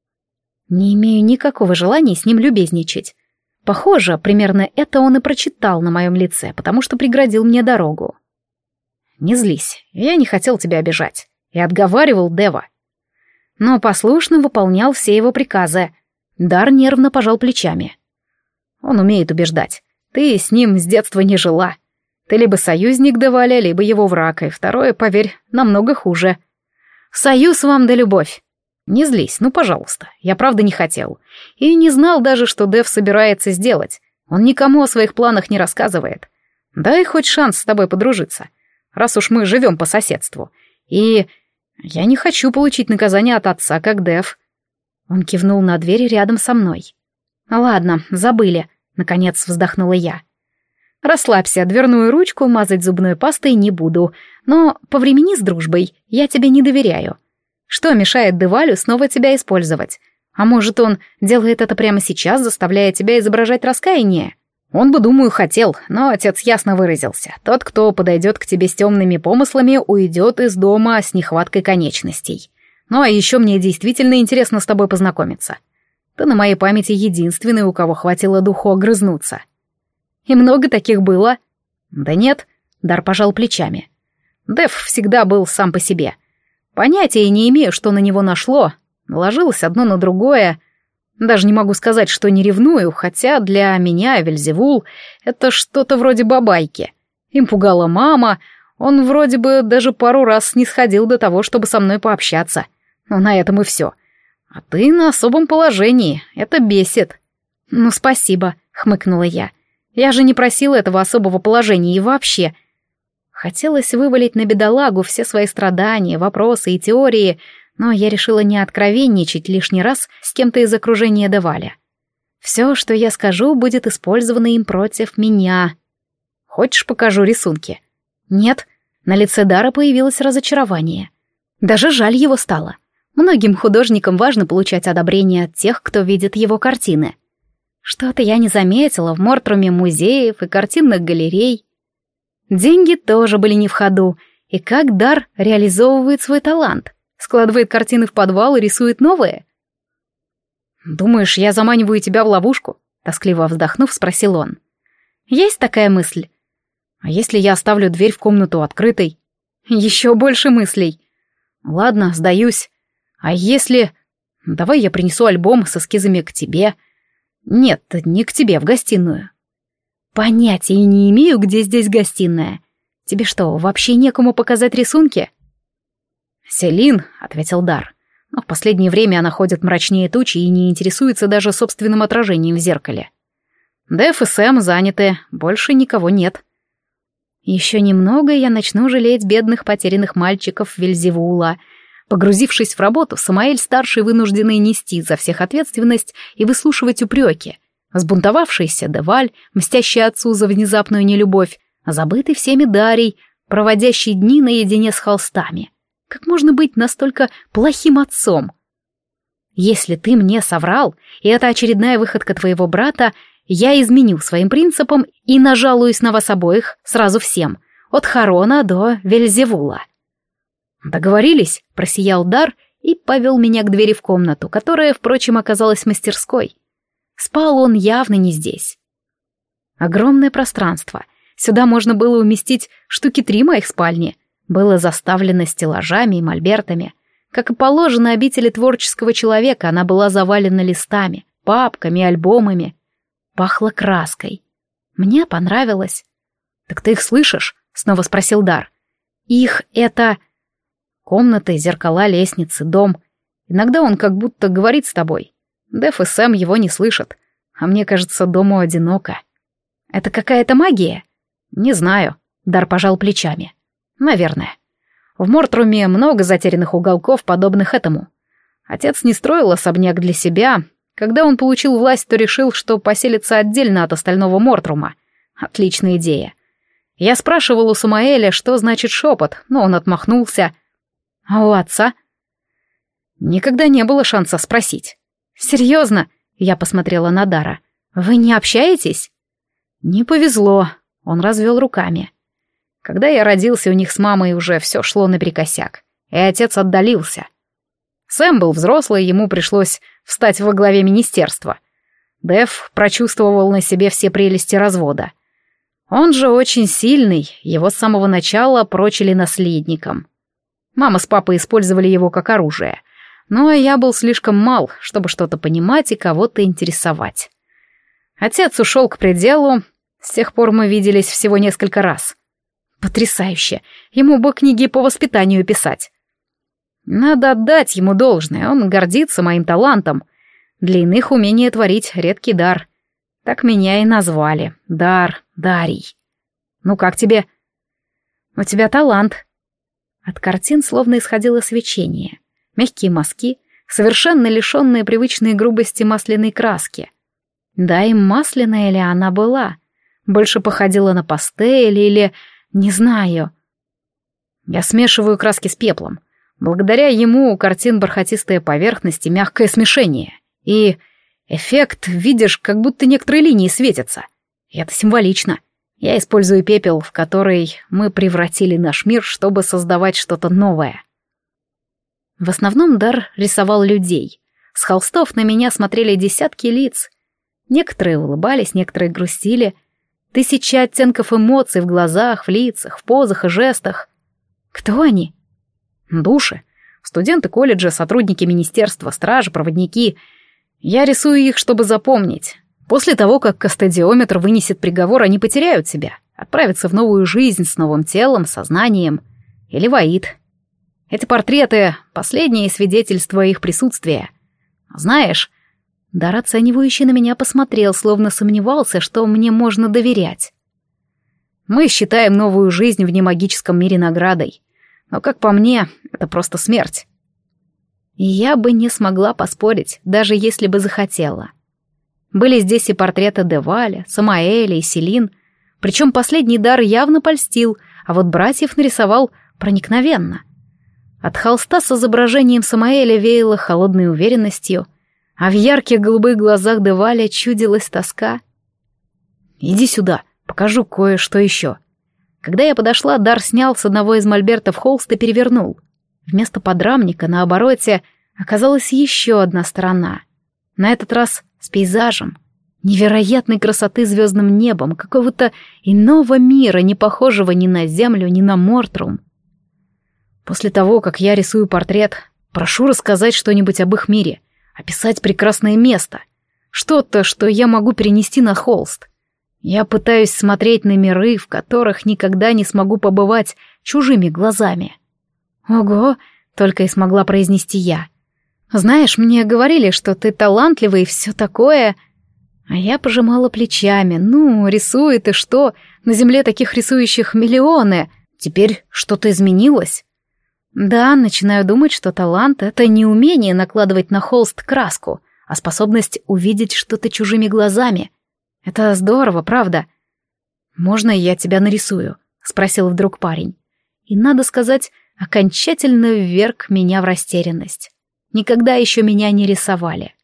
Speaker 1: Не имею никакого желания с ним любезничать. Похоже, примерно это он и прочитал на моем лице, потому что преградил мне дорогу. «Не злись, я не хотел тебя обижать», и отговаривал Дева. Но послушно выполнял все его приказы. Дар нервно пожал плечами. «Он умеет убеждать. Ты с ним с детства не жила. Ты либо союзник Деваля, либо его враг, и второе, поверь, намного хуже. Союз вам да любовь. Не злись, ну, пожалуйста, я правда не хотел. И не знал даже, что Дев собирается сделать. Он никому о своих планах не рассказывает. Дай хоть шанс с тобой подружиться, раз уж мы живем по соседству. И я не хочу получить наказание от отца, как Дев». Он кивнул на дверь рядом со мной. «Ладно, забыли», — наконец вздохнула я. «Расслабься, дверную ручку мазать зубной пастой не буду, но повремени с дружбой, я тебе не доверяю. Что мешает Девалю снова тебя использовать? А может, он делает это прямо сейчас, заставляя тебя изображать раскаяние? Он бы, думаю, хотел, но отец ясно выразился. Тот, кто подойдет к тебе с темными помыслами, уйдет из дома с нехваткой конечностей.
Speaker 2: Ну а еще мне действительно интересно с тобой познакомиться. Ты на моей памяти единственный, у кого хватило духу огрызнуться. И много таких было? Да нет, Дар пожал плечами. Дэв всегда был сам по себе. Понятия не имею, что на него нашло. Наложилось одно на другое. Даже не могу сказать, что не ревную, хотя для меня Вельзевул — это что-то вроде бабайки. Им пугала мама, он вроде бы даже пару раз снисходил до того, чтобы со мной пообщаться. Но на этом и все. А ты на особом положении, это бесит. Ну, спасибо, хмыкнула я. Я же не просила этого особого положения и вообще. Хотелось вывалить на бедолагу все свои страдания, вопросы и теории, но я решила не откровенничать лишний раз с кем-то из окружения Деваля. Все, что я скажу, будет использовано им против меня. Хочешь, покажу рисунки? Нет. На лице Дара появилось разочарование. Даже жаль его стало. Многим художникам важно получать одобрение от тех, кто видит его картины. Что-то я не заметила в Мортруме музеев и картинных галерей. Деньги тоже были не в ходу, и как Дар реализовывает свой талант? Складывает картины в подвал и рисует новые? «Думаешь, я заманиваю тебя в ловушку?» Тоскливо вздохнув, спросил он. «Есть такая мысль. А если я оставлю дверь в комнату открытой? Еще больше мыслей. Ладно, сдаюсь. А если... Давай я принесу альбом с эскизами к тебе. Нет, не к тебе, в гостиную. Понятия не имею, где здесь гостиная. Тебе что, вообще некому показать рисунки? Селин, ответил Дар. Но в последнее время она ходит мрачнее тучи и не интересуется даже собственным отражением в зеркале. Дэв и Сэм заняты, больше никого нет. Еще немного, и я начну жалеть бедных потерянных мальчиков Вельзевула. Погрузившись в работу, Самаэль-старший вынужденный нести за всех ответственность и выслушивать упреки. Взбунтовавшийся Деваль, мстящий отцу за внезапную нелюбовь, а забытый всеми Дарий, проводящий дни наедине с холстами. Как можно быть настолько плохим отцом? Если ты мне соврал, и это очередная выходка твоего брата, я изменю своим принципам и нажалуюсь на вас обоих сразу всем, от Харона до Вельзевула. «Договорились?» — просиял Дар и повел меня к двери в комнату, которая, впрочем, оказалась мастерской. Спал он явно не здесь. Огромное пространство. Сюда можно было уместить штуки три моих спальни. Было заставлено стеллажами и мольбертами. Как и положено обители творческого человека, она была завалена листами, папками, альбомами. Пахло краской. Мне понравилось. «Так ты их слышишь?» — снова спросил Дар. «Их это...» Комнаты, зеркала, лестницы, дом. Иногда он как будто говорит с тобой. Дэв и Сэм его не слышат. А мне кажется, дому одиноко. Это какая-то магия? Не знаю. Дар пожал плечами. Наверное. В Мортруме много затерянных уголков, подобных этому. Отец не строил особняк для себя. Когда он получил власть, то решил, что поселится отдельно от остального Мортрума. Отличная идея. Я спрашивал у Самаэля, что значит шепот, но он отмахнулся. А у отца? Никогда не было шанса спросить. Серьезно? Я посмотрела на Дара. Вы не общаетесь? Не повезло. Он развел руками. Когда я родился, у них с мамой уже все шло наперекосяк, и отец отдалился. Сэм был взрослый, ему пришлось встать во главе министерства. Дэв прочувствовал на себе все прелести развода. Он же очень сильный, его с самого начала прочили наследником. Мама с папой использовали его как оружие, но я был слишком мал, чтобы что-то понимать и кого-то интересовать. Отец ушел к пределу, с тех пор мы виделись всего несколько раз. Потрясающе, ему бы книги по воспитанию писать. Надо отдать ему должное, он гордится моим талантом. Для иных умение творить редкий дар. Так меня и назвали. Дар, Дарий. Ну как тебе? У тебя талант. От картин словно исходило свечение. Мягкие мазки, совершенно лишенные привычной грубости масляной краски. Да и масляная ли она была? Больше походила на пастель или... не знаю. Я смешиваю краски с пеплом. Благодаря ему у картин бархатистая поверхность и мягкое смешение. И эффект, видишь, как будто некоторые линии светятся. И это символично. Я использую пепел, в который мы превратили наш мир, чтобы создавать что-то новое.
Speaker 1: В основном дар рисовал людей. С холстов на меня смотрели десятки лиц. Некоторые улыбались, некоторые грустили. Тысячи оттенков эмоций в глазах, в лицах, в позах и жестах. Кто они? Души. Студенты колледжа, сотрудники министерства, стражи, проводники. Я рисую их, чтобы запомнить. После того, как кастодиометр вынесет приговор, они потеряют себя, отправятся в новую жизнь с новым телом, сознанием. Или в Аид. Эти портреты — последние свидетельства их присутствия. Знаешь, дар оценивающий на меня посмотрел, словно сомневался, что мне можно доверять. Мы считаем новую жизнь в немагическом мире наградой. Но, как по мне, это просто смерть. И я бы не смогла поспорить, даже если бы захотела. Были здесь и портреты Деваля, Самаэля и Селин, причем последний дар явно польстил, а вот братьев нарисовал проникновенно. От холста с изображением Самаэля веяло холодной уверенностью, а в ярких голубых глазах Деваля чудилась тоска. «Иди сюда, покажу кое-что еще». Когда я подошла, дар снял с одного из мольбертов холст и перевернул. Вместо подрамника на обороте оказалась еще одна сторона. На этот раз с пейзажем, невероятной красоты звездным небом, какого-то иного мира, не похожего ни на Землю, ни на Мортрум. После того, как я рисую портрет, прошу рассказать что-нибудь об их мире, описать прекрасное место, что-то, что я могу перенести на холст. Я пытаюсь смотреть на миры, в которых никогда не смогу побывать чужими глазами. «Ого!» — только и смогла произнести я. «Знаешь, мне говорили, что ты талантливый и все такое...» А я пожимала плечами. «Ну, рисует и что? На земле таких рисующих миллионы. Теперь что-то изменилось?» «Да, начинаю думать, что талант — это не умение накладывать на холст краску, а способность увидеть что-то чужими глазами. Это здорово, правда?» «Можно я тебя нарисую?» — спросил вдруг парень. И, надо сказать, окончательно вверг меня в растерянность. Никогда еще меня не рисовали.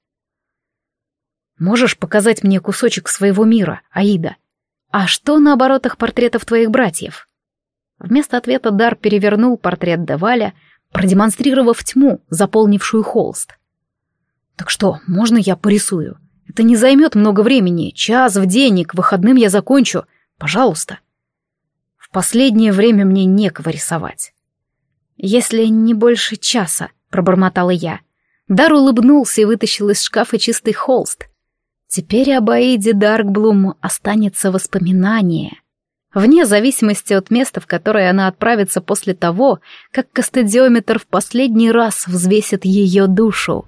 Speaker 1: «Можешь показать мне кусочек своего мира, Аида? А что на оборотах портретов твоих братьев?» Вместо ответа дар перевернул портрет Деваля, продемонстрировав тьму, заполнившую холст. «Так что, можно я порисую? Это не займет много времени, час в день, и к выходным я закончу. Пожалуйста». В последнее время мне некого рисовать. «Если не больше часа», — пробормотала я. Дар улыбнулся и вытащил из шкафа чистый холст. Теперь об Аиде Даркблум останется воспоминание. Вне зависимости от места, в которое она отправится после того, как кастодиометр в последний раз взвесит ее душу.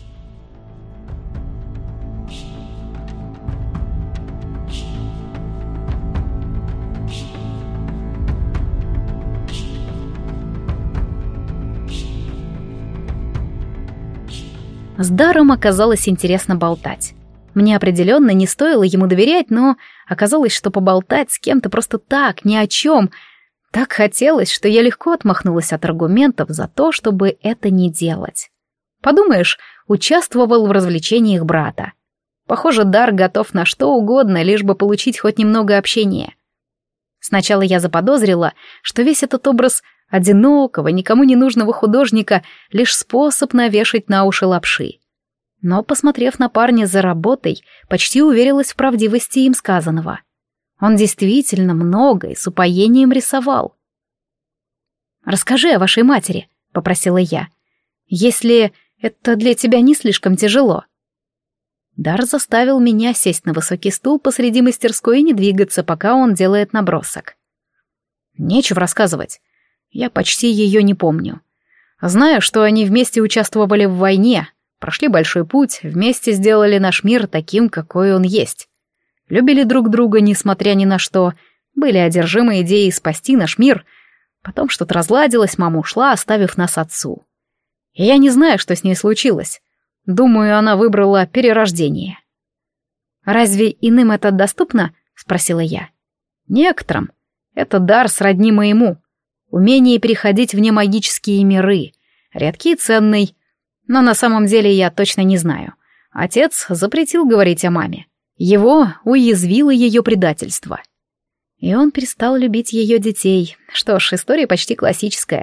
Speaker 1: С даром оказалось интересно болтать. Мне определенно не стоило ему доверять, но оказалось, что поболтать с кем-то просто так, ни о чем, так хотелось, что я легко отмахнулась от аргументов за то, чтобы это не делать. Подумаешь, участвовал в развлечениях брата. Похоже, дар готов на что угодно, лишь бы получить хоть немного общения. Сначала я заподозрила, что весь этот образ одинокого, никому не нужного художника — лишь способ навешать на уши лапши. Но, посмотрев на парня за работой, почти уверилась в правдивости им сказанного. Он действительно много и с упоением рисовал. «Расскажи о вашей матери», — попросила я, — «если это для тебя не слишком тяжело». Дар заставил меня сесть на высокий стул посреди мастерской и не двигаться, пока он делает набросок. «Нечего рассказывать. Я почти ее не помню. Знаю, что они вместе участвовали в войне, прошли большой путь, вместе сделали наш мир таким, какой он есть. Любили друг друга, несмотря ни на что, были одержимы идеей спасти наш мир. Потом что-то разладилось, мама ушла, оставив нас отцу. И я не знаю, что с ней случилось. Думаю, она выбрала перерождение». «Разве иным это доступно?» — спросила я. «Некоторым. Это дар сродни моему. Умение переходить в немагические миры. Редкий и ценный. Но на самом деле я точно не знаю. Отец запретил говорить о маме. Его уязвило ее предательство. И он перестал любить ее детей. Что ж, история почти классическая.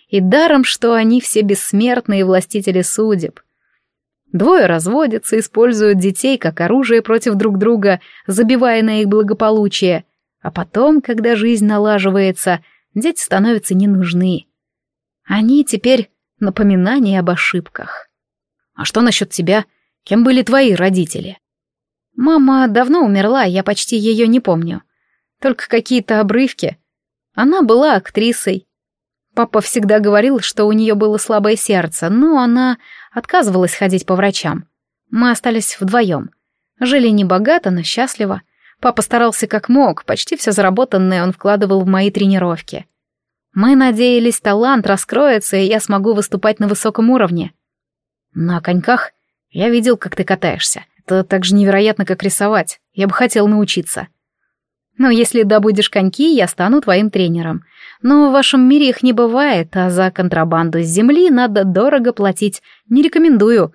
Speaker 1: И даром, что они все бессмертные властители судеб. Двое разводятся, используют детей как оружие против друг друга, забивая на их благополучие. А потом, когда жизнь налаживается, дети становятся не нужны. Они теперь напоминание об ошибках. А что насчет тебя? Кем были твои родители? Мама давно умерла, я почти ее не помню. Только какие-то обрывки. Она была актрисой. Папа всегда говорил, что у нее было слабое сердце, но она отказывалась ходить по врачам. Мы остались вдвоем. Жили небогато, но счастливо. Папа старался как мог, почти все заработанное он вкладывал в мои тренировки. Мы надеялись, талант раскроется, и я смогу выступать на высоком уровне. На коньках я видел, как ты катаешься. Это так же невероятно, как рисовать. Я бы хотел научиться. Но если добудешь коньки, я стану твоим тренером. Но в вашем мире их не бывает, а за контрабанду с земли надо дорого платить. Не рекомендую.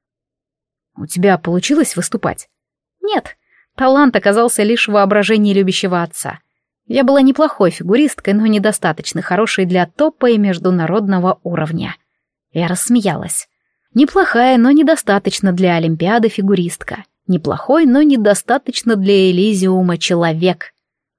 Speaker 1: У тебя получилось выступать? Нет, талант оказался лишь в воображении любящего отца. Я была неплохой фигуристкой, но недостаточно хорошей для топа и международного уровня. Я рассмеялась. Неплохая, но недостаточно для Олимпиады фигуристка. Неплохой, но недостаточно для Элизиума человек.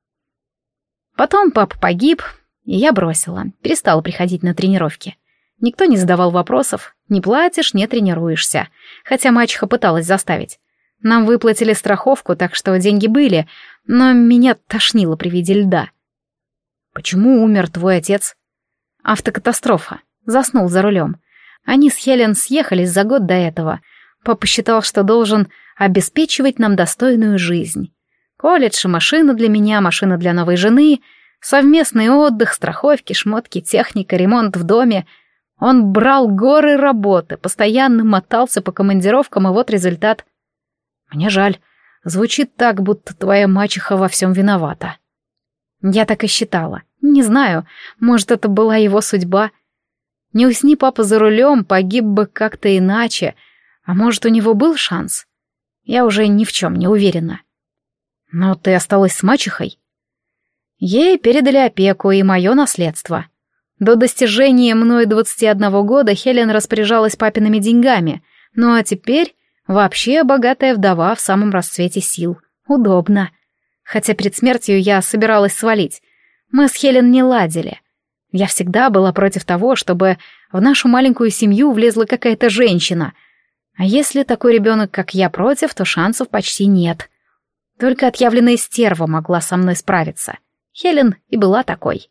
Speaker 1: Потом папа погиб, и я бросила, перестала приходить на тренировки. Никто не задавал вопросов, не платишь, не тренируешься. Хотя мачеха пыталась заставить. Нам выплатили страховку, так что деньги были, но меня тошнило при виде льда. Почему умер твой отец? Автокатастрофа. Заснул за рулем. Они с Хелен съехались за год до этого. Папа считал, что должен обеспечивать нам достойную жизнь. Колледж и машина для меня, машина для новой жены, совместный отдых, страховки, шмотки, техника, ремонт в доме. Он брал горы работы, постоянно мотался по командировкам, и вот результат. Мне жаль. Звучит так, будто твоя мачеха во всем виновата. Я так и считала. Не знаю, может, это была его судьба. Не усни папа за рулем, погиб бы как-то иначе. А может, у него был шанс? Я уже ни в чем не уверена. Но ты осталась с мачехой? Ей передали опеку и мое наследство. До достижения мной двадцати одного года Хелен распоряжалась папиными деньгами, ну а теперь вообще богатая вдова в самом расцвете сил. Удобно. Хотя перед смертью я собиралась свалить. Мы с Хелен не ладили. Я всегда была против того, чтобы в нашу маленькую семью влезла какая-то женщина. А если такой ребенок, как я, против, то шансов почти нет. Только отъявленная стерва могла со мной справиться. Хелен и была такой.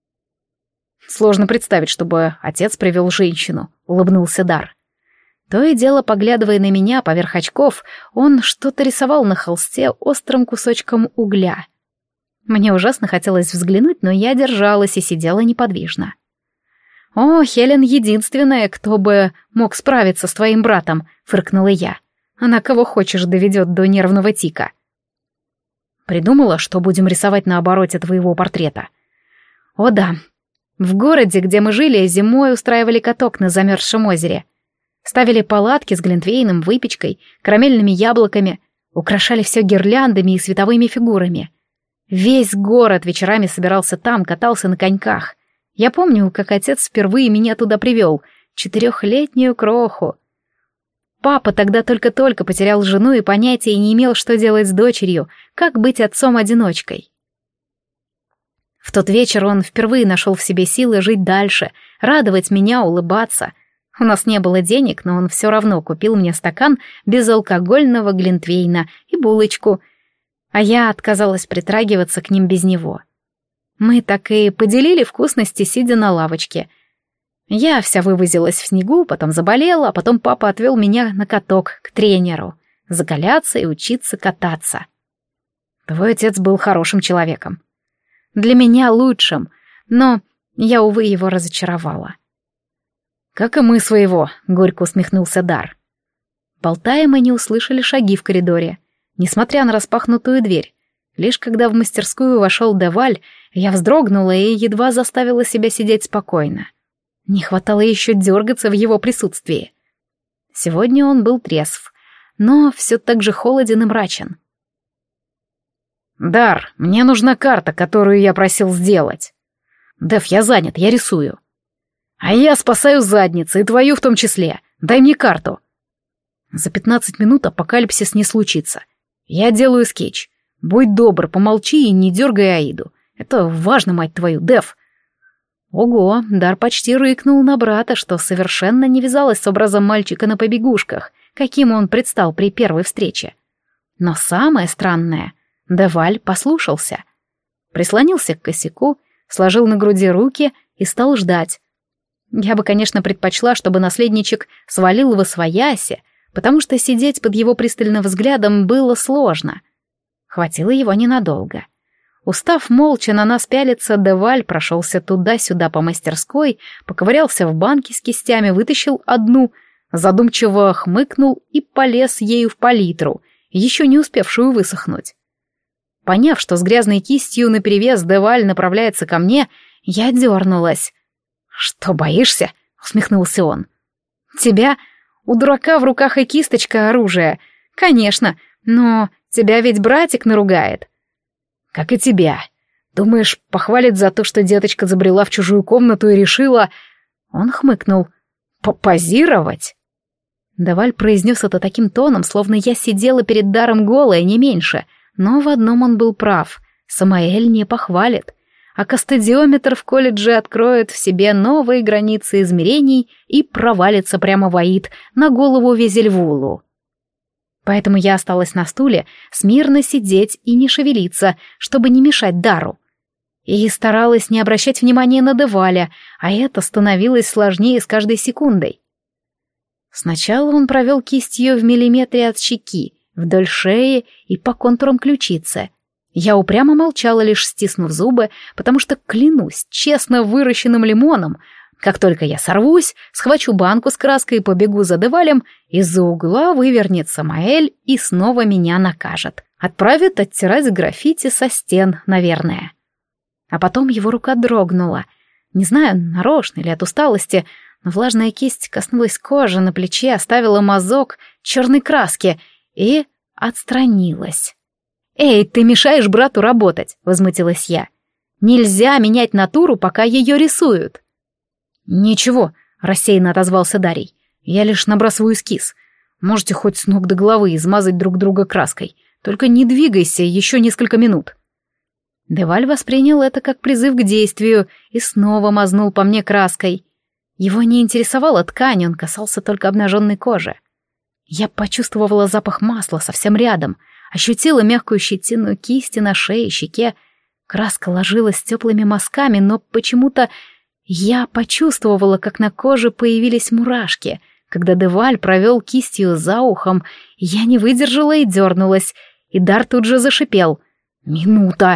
Speaker 1: Сложно представить, чтобы отец привел женщину, улыбнулся Дар. То и дело, поглядывая на меня поверх очков, он что-то рисовал на холсте острым кусочком угля. Мне ужасно хотелось взглянуть, но я держалась и сидела неподвижно. «О, Хелен единственная, кто бы мог справиться с твоим братом», — фыркнула я. «Она кого хочешь доведет до нервного тика». «Придумала, что будем рисовать на обороте твоего портрета?» «О да. В городе, где мы жили, зимой устраивали каток на замерзшем озере. Ставили палатки с глинтвейном, выпечкой, карамельными яблоками, украшали все гирляндами и световыми фигурами. Весь город вечерами собирался там, катался на коньках. Я помню, как отец впервые меня туда привел, четырехлетнюю кроху. Папа тогда только-только потерял жену и понятия не имел, что делать с дочерью, как быть отцом-одиночкой. В тот вечер он впервые нашел в себе силы жить дальше, радовать меня, улыбаться. У нас не было денег, но он все равно купил мне стакан безалкогольного глинтвейна и булочку, а я отказалась притрагиваться к ним без него. Мы так и поделили вкусности, сидя на лавочке. Я вся вывозилась в снегу, потом заболела, а потом папа отвел меня на каток к тренеру, закаляться и учиться кататься. Твой отец был хорошим человеком. Для меня лучшим, но я, увы, его разочаровала. «Как и мы своего», — горько усмехнулся Дар. Болтая, мы не услышали шаги в коридоре, несмотря на распахнутую дверь. Лишь когда в мастерскую вошел Деваль, я вздрогнула и едва заставила себя сидеть спокойно. Не хватало еще дергаться в его присутствии. Сегодня он был трезв, но все так же холоден и мрачен. «Дар, мне нужна карта, которую я просил сделать». «Дев, я занят, я рисую».
Speaker 2: А я спасаю задницы, и твою в том числе. Дай мне карту. За пятнадцать минут апокалипсис не случится. Я делаю скетч. Будь добр, помолчи и не дергай Аиду. Это важно, мать твою, Дэв. Ого, Дар почти рыкнул на брата, что совершенно не вязалось с образом мальчика на побегушках, каким он предстал при первой встрече. Но самое странное, Деваль послушался. Прислонился к косяку, сложил на груди руки и стал ждать. Я бы, конечно, предпочла, чтобы наследничек свалил восвояси, потому что сидеть под его пристальным взглядом было сложно. Хватило его ненадолго. Устав молча на нас пялиться, Деваль прошелся туда-сюда по мастерской, поковырялся в банке с кистями, вытащил одну, задумчиво хмыкнул и полез ею в палитру, еще не успевшую высохнуть. Поняв, что с грязной кистью наперевес Деваль направляется ко мне, я дернулась. «Что, боишься?» — усмехнулся он. «Тебя? У дурака в руках и кисточка оружия. Конечно, но тебя ведь братик наругает». «Как и тебя. Думаешь, похвалит за то, что деточка забрела в чужую комнату и решила...» Он хмыкнул. «Попозировать?» Деваль произнес это таким тоном, словно я сидела перед Даром голая, не меньше. Но в одном он был прав. Самаэль не похвалит. А кастодиометр в колледже откроет в себе новые границы измерений и провалится прямо в Аид на голову Везельвулу. Поэтому я осталась на стуле, смирно сидеть и не шевелиться, чтобы не мешать Дару. И старалась не обращать внимания на Деваля, а это становилось сложнее с каждой секундой. Сначала он провел кистью в миллиметре от щеки, вдоль шеи и по контурам ключицы. Я упрямо молчала, лишь стиснув зубы, потому что, клянусь, честно выращенным лимоном, как только я сорвусь, схвачу банку с краской и побегу за Девалем, из-за угла вывернет Самаэль и снова меня накажет. Отправит оттирать граффити со стен, наверное. А потом его рука дрогнула. Не знаю, нарочно или от усталости, но влажная кисть коснулась кожи на плече, оставила мазок черной краски и отстранилась. «Эй, ты мешаешь брату работать», — возмутилась я. «Нельзя менять натуру, пока ее рисуют». «Ничего», — рассеянно отозвался Дарий. «Я лишь набрасываю эскиз. Можете хоть с ног до головы измазать друг друга краской. Только не двигайся еще несколько минут». Деваль воспринял это как призыв к действию и снова мазнул по мне краской. Его не интересовала ткань, он касался только обнаженной кожи. Я почувствовала запах масла совсем рядом, ощутила мягкую щетину кисти на шее и щеке. Краска ложилась теплыми мазками, но почему-то я почувствовала, как на коже появились мурашки. Когда Деваль провел кистью за ухом, я не выдержала и дернулась, и Дар тут же зашипел. «Минута!»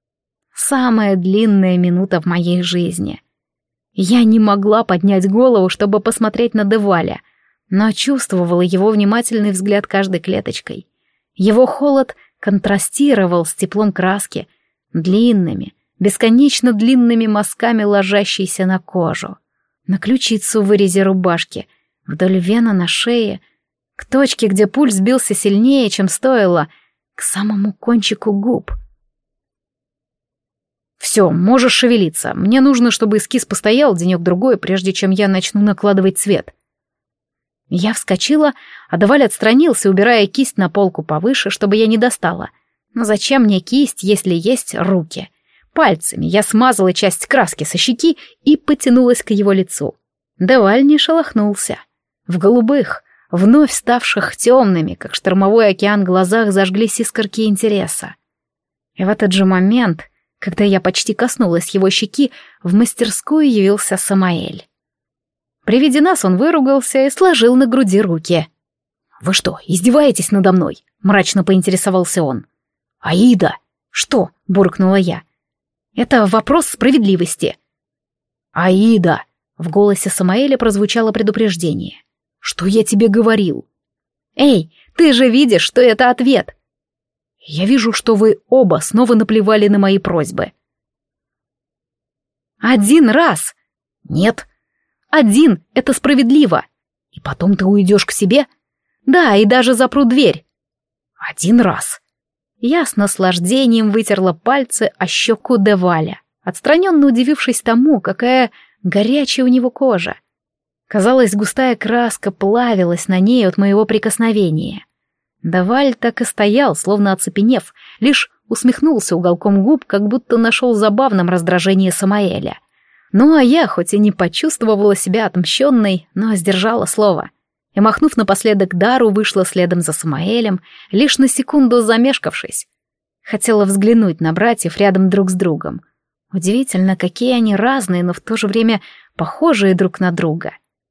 Speaker 2: Самая длинная минута в моей жизни. Я не могла поднять голову, чтобы посмотреть на Деваля, но чувствовала его внимательный взгляд каждой клеточкой. Его холод контрастировал с теплом краски, длинными, бесконечно длинными мазками, ложащейся на кожу, на ключицу в вырезе рубашки, вдоль вены на шее, к точке, где пульс бился сильнее, чем стоило, к самому кончику губ. «Все, можешь шевелиться. Мне нужно, чтобы эскиз постоял денек-другой, прежде чем я начну накладывать цвет». Я вскочила, а Деваль отстранился, убирая кисть на полку повыше, чтобы я не достала. Но зачем мне кисть, если есть руки? Пальцами я смазала часть краски со щеки и потянулась к его лицу. Деваль не шелохнулся. В голубых, вновь ставших темными, как штормовой океан, глазах зажглись искорки интереса. И в этот же момент, когда я почти коснулась его щеки, в мастерскую явился Самаэль. При виде нас он выругался и сложил на груди руки. «Вы что, издеваетесь надо мной?» — мрачно поинтересовался он. «Аида!» «Что?» — буркнула я. «Это вопрос справедливости». «Аида!» — в голосе Самаэля прозвучало предупреждение. «Что я тебе говорил?» «Эй, ты же видишь, что это ответ!» «Я вижу, что вы оба снова наплевали на мои просьбы». «Один раз!» «Нет!» «Один — это справедливо!» «И потом ты уйдешь к себе?» «Да, и даже запру дверь». «Один раз!» Я с наслаждением вытерла пальцы о щеку Деваля, отстраненно удивившись тому, какая
Speaker 1: Горячая у него кожа. Казалось, густая краска плавилась на ней от моего прикосновения. Даваль так и стоял, словно оцепенев, лишь усмехнулся уголком губ, как будто нашел забавным раздражение Самаэля. Ну а я, хоть и не почувствовала себя отмщенной, но сдержала слово. И, махнув напоследок Дару, вышла следом за Самаэлем, лишь на секунду замешкавшись. Хотела взглянуть на братьев рядом друг с другом. Удивительно, какие они разные, но в то же время похожие друг на друга.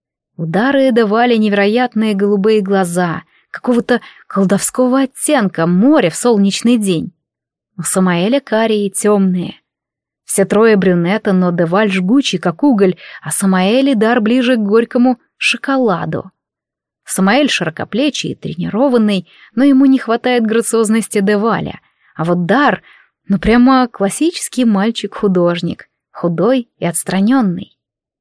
Speaker 1: У Дары давали невероятные голубые глаза, какого-то колдовского оттенка, море в солнечный день. У Самаэля карие темные. Все трое брюнета, но Даваль жгучий, как уголь, а Самаэль и Дар ближе к горькому шоколаду. Самаэль широкоплечий и тренированный, но ему не хватает грациозности Даваля, а вот Дар, ну прямо классический мальчик-художник, худой и отстраненный.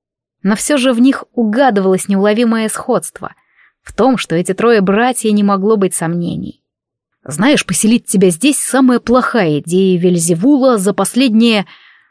Speaker 1: Но все же в них угадывалось неуловимое сходство. В том, что эти трое братья, не могло быть сомнений. Знаешь, поселить тебя здесь самая плохая идея Вельзевула за последнее...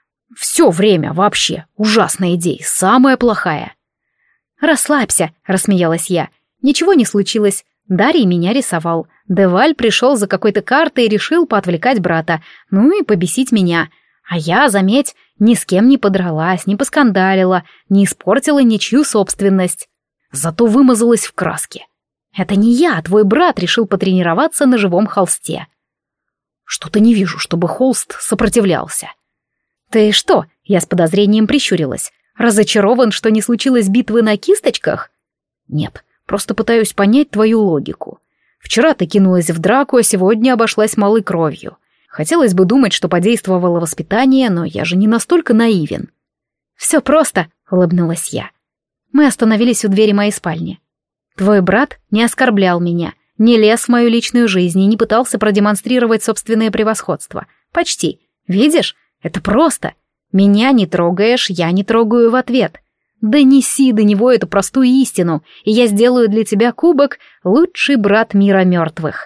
Speaker 1: Все время вообще. Ужасная идея, самая плохая. «Расслабься», — рассмеялась я. «Ничего не случилось. Дарий меня рисовал. Деваль пришел за какой-то картой и решил поотвлекать брата, ну и побесить меня. А я, заметь, ни с кем не подралась, не поскандалила, не испортила ничью собственность. Зато вымазалась в краске. Это не я, а твой брат решил потренироваться на живом холсте». «Что-то не вижу, чтобы холст сопротивлялся». «Ты что?» — я с подозрением прищурилась. «Разочарован, что не случилось битвы на кисточках?» «Нет, просто пытаюсь понять твою логику. Вчера ты кинулась в драку, а сегодня обошлась малой кровью. Хотелось бы думать, что подействовало воспитание, но я же не настолько наивен». «Все просто», — улыбнулась я. Мы остановились у двери моей спальни. «Твой брат не оскорблял меня, не лез в мою личную жизнь и не пытался продемонстрировать собственное превосходство. Почти. Видишь? Это просто. Меня не трогаешь, я не трогаю в ответ. Донеси до него эту простую истину, и я сделаю для тебя кубок «Лучший брат мира мертвых».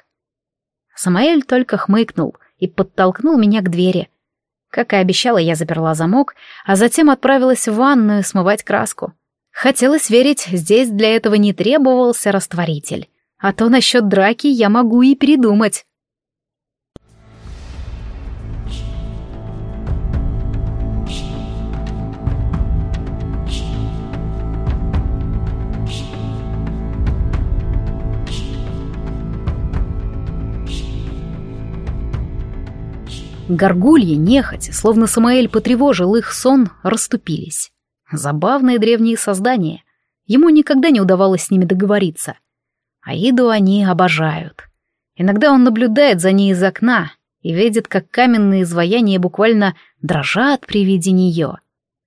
Speaker 1: Самаэль только хмыкнул и подтолкнул меня к двери. Как и обещала, я заперла замок, а затем отправилась в ванную смывать краску. Хотелось верить, здесь для этого не требовался растворитель. А то насчет драки я могу и передумать. Горгульи, нехотя, словно Самаэль потревожил их сон, расступились. Забавные древние создания. Ему никогда не удавалось с ними договориться. Аиду они обожают. Иногда он наблюдает за ней из окна и видит, как каменные изваяния буквально дрожат при виде нее.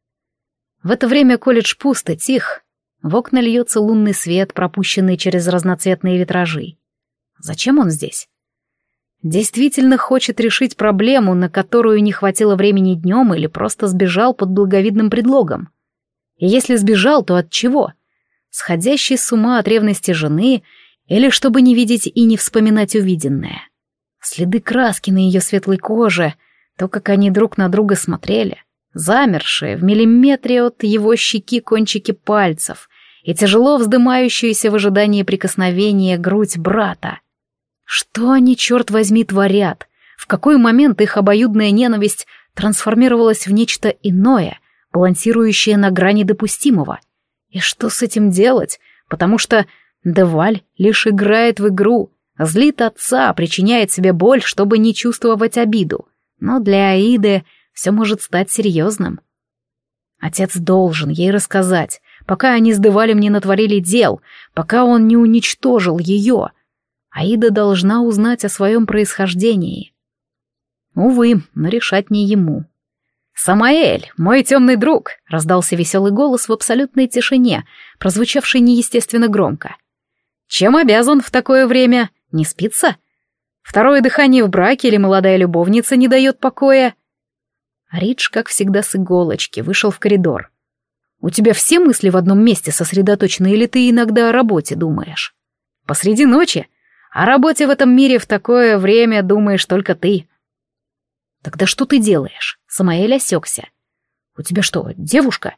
Speaker 1: В это время колледж пуст и тих. В окна льется лунный свет, пропущенный через разноцветные витражи. Зачем он здесь? Действительно хочет решить проблему, на которую не хватило времени днем, или просто сбежал под благовидным предлогом? И если сбежал, то от чего? Сходящий с ума от ревности жены, или чтобы не видеть и не вспоминать увиденное? Следы краски на ее светлой коже, то, как они друг на друга смотрели, замершие в миллиметре от его щеки кончики пальцев и тяжело вздымающуюся в ожидании прикосновения грудь брата. Что они, черт возьми, творят? В какой момент их обоюдная ненависть трансформировалась в нечто иное, балансирующее на грани допустимого? И что с этим делать? Потому что Деваль лишь играет в игру, злит отца, причиняет себе боль, чтобы не чувствовать обиду. Но для Аиды все может стать серьезным. Отец должен ей рассказать, пока они с Девалем не натворили дел, пока он не уничтожил ее. Аида должна узнать о своем происхождении. Увы, но решать не ему. «Самаэль, мой темный друг!» — раздался веселый голос в абсолютной тишине, прозвучавший неестественно громко. «Чем обязан в такое время? Не спится? Второе дыхание в браке или молодая любовница не дает покоя?» Ридж, как всегда с иголочки, вышел в коридор. «У тебя все мысли в одном месте сосредоточены, или ты иногда о работе думаешь? Посреди ночи? О работе в этом мире в такое время думаешь только ты». «Тогда что ты делаешь?» Самаэль осекся. «У тебя что, девушка?»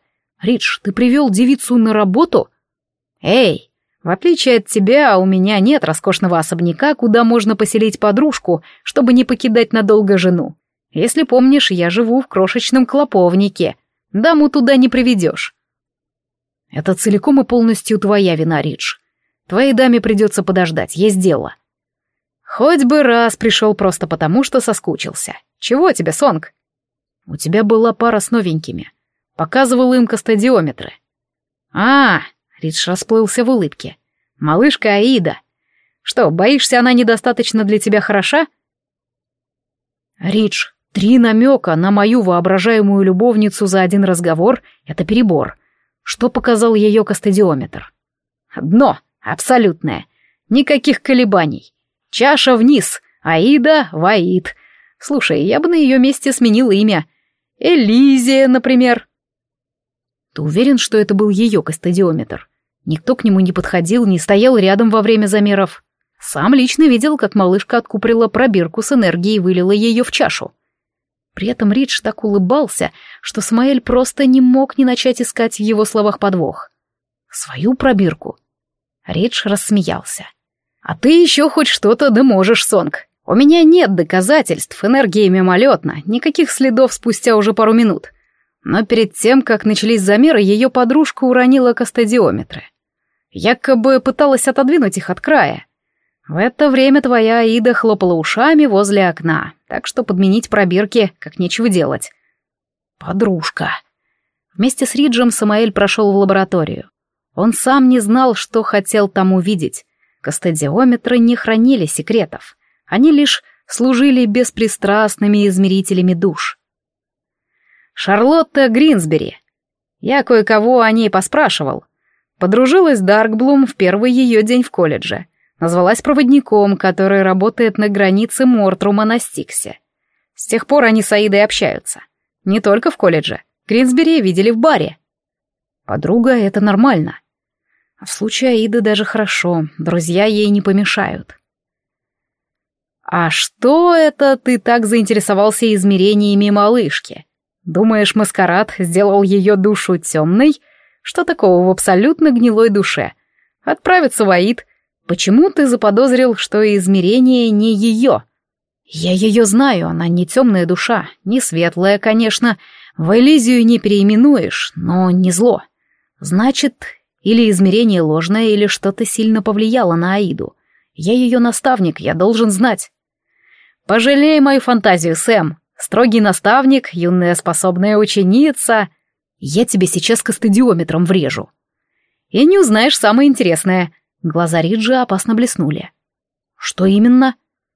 Speaker 2: Ридж, ты привел девицу на работу? Эй, в отличие от тебя, у меня нет роскошного особняка, куда можно поселить подружку, чтобы не покидать надолго жену. Если помнишь, я живу в крошечном клоповнике. Даму туда не приведешь. Это целиком и полностью твоя вина, Ридж. Твоей даме придется подождать, есть дело. Хоть бы раз пришел просто потому, что соскучился. Чего тебе, Сонг? У тебя была пара с новенькими. Показывал им кастодиометры. А, Ридж расплылся в улыбке. Малышка Аида. Что, боишься, она недостаточно для тебя хороша? Ридж, три намека на мою воображаемую любовницу за один разговор — это перебор. Что показал ее кастодиометр? Дно, абсолютное. Никаких колебаний. Чаша вниз, Аида в Аид. Слушай, я бы на ее месте сменил имя. Элизия, например. Ты уверен, что это был ее кастодиометр? Никто к нему не подходил, не стоял рядом во время замеров. Сам лично видел, как малышка откупорила пробирку с энергией и вылила ее в чашу. При этом Ридж так улыбался, что Самаэль просто не мог не начать искать в его словах подвох. Свою пробирку. Ридж рассмеялся. «А ты еще хоть что-то да можешь, Сонг. У меня нет доказательств, энергия мимолетна, никаких следов спустя уже пару минут. Но перед тем, как начались замеры, ее подружка уронила кастодиометры. Якобы пыталась отодвинуть их от края. В это время твоя Аида хлопала ушами возле окна, так что подменить пробирки как нечего делать. Подружка». Вместе с Риджем Самаэль прошел в лабораторию. Он сам не знал, что хотел там увидеть. Кастодиометры не хранили секретов. Они лишь служили беспристрастными измерителями душ. Шарлотта Гринсбери. Я кое-кого о ней поспрашивал. Подружилась с Даркблум в первый ее день в колледже. Назвалась проводником, который работает на границе Мортрума на Стиксе. С тех пор они с Аидой общаются. Не только в колледже. Гринсбери видели в баре. Подруга — это нормально. А в случае Аиды даже хорошо, друзья ей не помешают. А что это ты так заинтересовался измерениями малышки? Думаешь, маскарад сделал ее душу темной? Что такого в абсолютно гнилой душе? Отправиться в Аид. Почему ты заподозрил, что измерение не ее? Я ее знаю, она не темная душа, не светлая, конечно. В Элизию не переименуешь, но не зло. Значит, или измерение ложное, или что-то сильно повлияло на Аиду. Я ее наставник, я должен знать. Пожалей мою фантазию, Сэм. Строгий наставник, юная способная ученица. Я тебе сейчас кастодиометром врежу. И не узнаешь самое интересное. Глаза Риджа опасно блеснули. Что именно?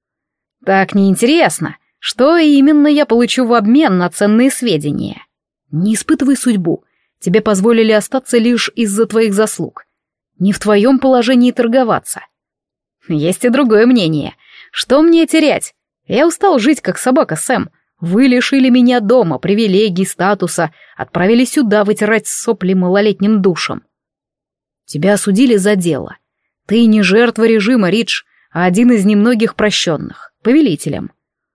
Speaker 2: Так неинтересно. Что именно я получу в обмен на ценные сведения? Не испытывай судьбу. Тебе позволили остаться лишь из-за твоих заслуг. Не в твоем положении торговаться. Есть и другое мнение. Что мне терять? Я устал жить как собака, Сэм. Вы лишили меня дома, привилегий, статуса, отправили сюда вытирать сопли малолетним душам. Тебя осудили за дело. Ты не жертва режима, Ридж, а один из немногих прощенных, повелителем.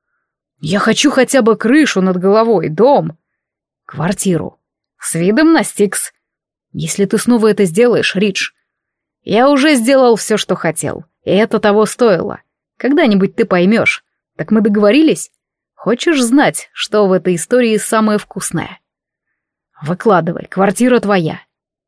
Speaker 2: Я хочу хотя бы крышу над головой, дом, квартиру, с видом на Стикс. Если ты снова это сделаешь, Ридж, я уже сделал все, что хотел, и это того стоило. Когда-нибудь ты поймешь. Так мы договорились? Хочешь знать, что в этой истории самое вкусное? Выкладывай, квартира твоя.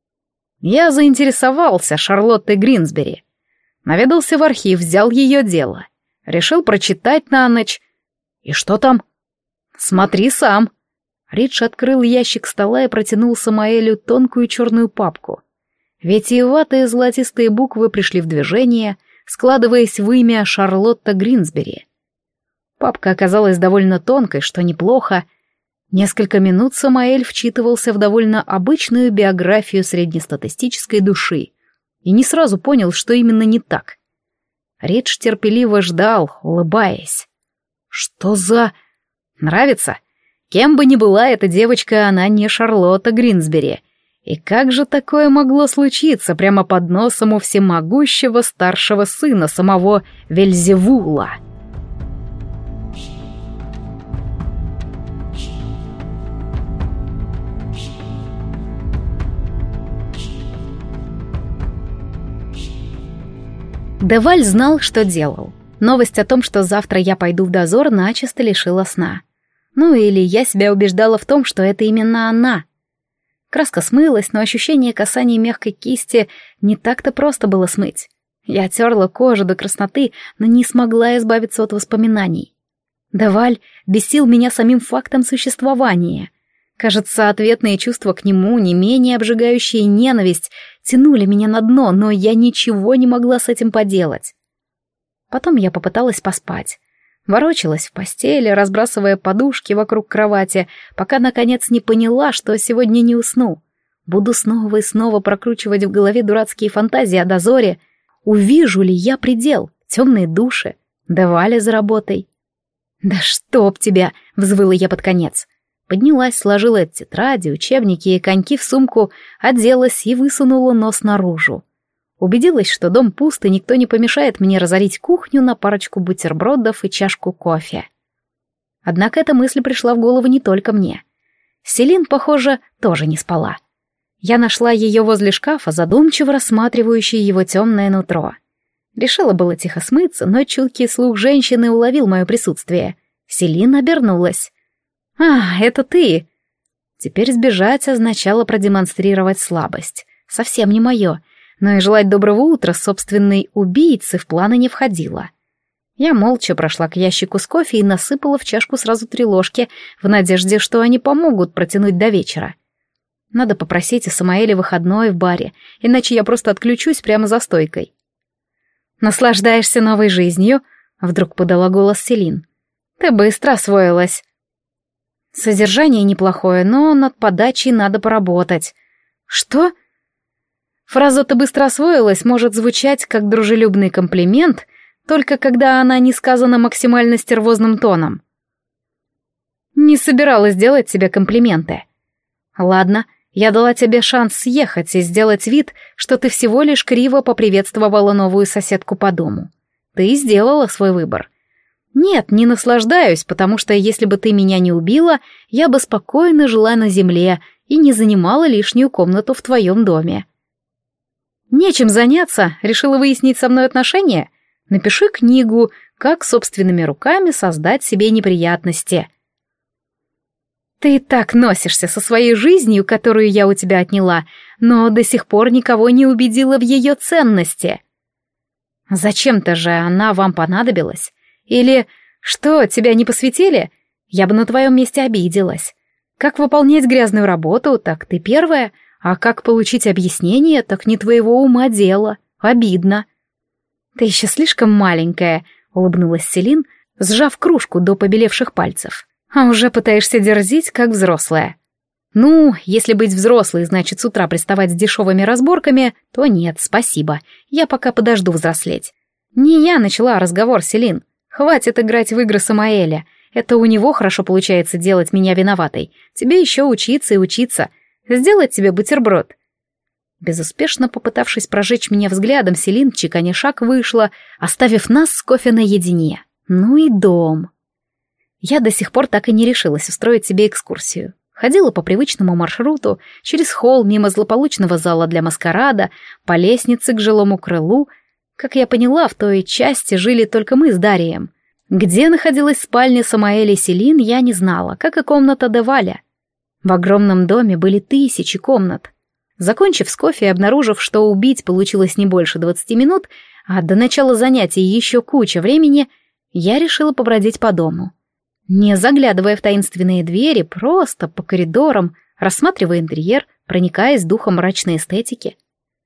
Speaker 2: Я заинтересовался Шарлоттой Гринсбери. Наведался в архив, взял ее дело. Решил прочитать на ночь. И что там? Смотри сам. Ридж открыл ящик стола и протянул Самаэлю тонкую черную папку. Витиеватые золотистые буквы пришли в движение, складываясь в имя Шарлотта Гринсбери. Папка оказалась довольно тонкой, что неплохо. Несколько минут Самаэль вчитывался в довольно обычную биографию среднестатистической души и не сразу понял, что именно не так. Ридж терпеливо ждал, улыбаясь. Что за... Нравится? Кем бы ни была эта девочка, она не Шарлотта Гринсбери. И как же такое могло случиться прямо под носом у всемогущего старшего сына самого Вельзевула?
Speaker 1: Деваль знал, что делал. Новость о том, что завтра я пойду в дозор, начисто лишила сна. Ну или я себя убеждала в том, что это именно она. Краска смылась, но ощущение касания мягкой кисти не так-то просто было смыть. Я терла кожу до красноты, но не смогла избавиться от воспоминаний. Деваль бесил меня самим фактом существования. Кажется, ответные чувства к нему, не менее обжигающая ненависть, тянули меня на дно, но я ничего не могла с этим поделать. Потом я попыталась поспать. Ворочалась в постели, разбрасывая подушки вокруг кровати, пока, наконец, не поняла, что сегодня не усну. Буду снова и снова прокручивать в голове дурацкие фантазии о дозоре. Увижу ли я предел, темные души, Деваля за работой. «Да чтоб тебя!» — взвыла я под конец. Поднялась, сложила тетради, учебники и коньки в сумку, оделась и высунула нос наружу. Убедилась, что дом пуст, и никто не помешает мне разорить кухню на парочку бутербродов и чашку кофе. Однако эта мысль пришла в голову не только мне. Селин, похоже, тоже не спала. Я нашла ее возле шкафа, задумчиво рассматривающей его темное нутро. Решила было тихо смыться, но чуткий слух женщины уловил мое присутствие. Селин обернулась. «А, это ты!» Теперь сбежать означало продемонстрировать слабость. Совсем не мое. Но и желать доброго утра собственной убийце в планы не входило. Я молча прошла к ящику с кофе и насыпала в чашку сразу три ложки, в надежде, что они помогут протянуть до вечера. Надо попросить у Самаэля выходной в баре, иначе я просто отключусь прямо за стойкой. «Наслаждаешься новой жизнью?» — вдруг подала голос Селин. «Ты быстро освоилась». «Содержание неплохое, но над подачей надо поработать». «Что?» Фраза «ты быстро освоилась» может звучать как дружелюбный комплимент, только когда она не сказана максимально стервозным тоном. Не собиралась делать тебе комплименты. Ладно, я дала тебе шанс съехать и сделать вид, что ты всего лишь криво поприветствовала новую соседку по дому. Ты сделала свой выбор. Нет, не наслаждаюсь, потому что если бы ты меня не убила, я бы спокойно жила на земле и не занимала лишнюю комнату в твоем доме. Нечем заняться, решила выяснить со мной отношения? Напиши книгу «Как собственными руками создать себе неприятности». Ты так носишься со своей жизнью, которую я у тебя отняла, но до сих пор никого не убедила в ее ценности. Зачем-то же она вам понадобилась? Или что, тебя не посвятили? Я бы на твоем месте обиделась. Как выполнять грязную работу, так ты первая, а как получить объяснение, так не твоего ума дело. Обидно. Ты еще слишком маленькая, улыбнулась Селин, сжав кружку до побелевших пальцев. А уже пытаешься дерзить, как взрослая. Ну, если быть взрослой, значит с утра приставать с дешевыми разборками, то нет, спасибо. Я пока подожду взрослеть. Не я начала разговор, Селин. Хватит играть в игры Самаэля. Это у него хорошо получается делать меня виноватой. Тебе еще учиться и учиться. Сделать тебе бутерброд. Безуспешно попытавшись прожечь меня взглядом, Селин, чеканя шаг, вышла, оставив нас с кофе наедине. Ну и дом. Я до сих пор так и не решилась устроить себе экскурсию. Ходила по привычному маршруту, через холл, мимо злополучного зала для маскарада, по лестнице к жилому крылу. Как я поняла, в той части жили только мы с Дарием. Где находилась спальня Самаэля и Селин, я не знала, как и комната Деваля. В огромном доме были тысячи комнат. Закончив с кофе и обнаружив, что убить получилось не больше двадцати минут, а до начала занятий еще куча времени, я решила побродить по дому. Не заглядывая в таинственные двери, просто по коридорам, рассматривая интерьер, проникаясь духом мрачной эстетики.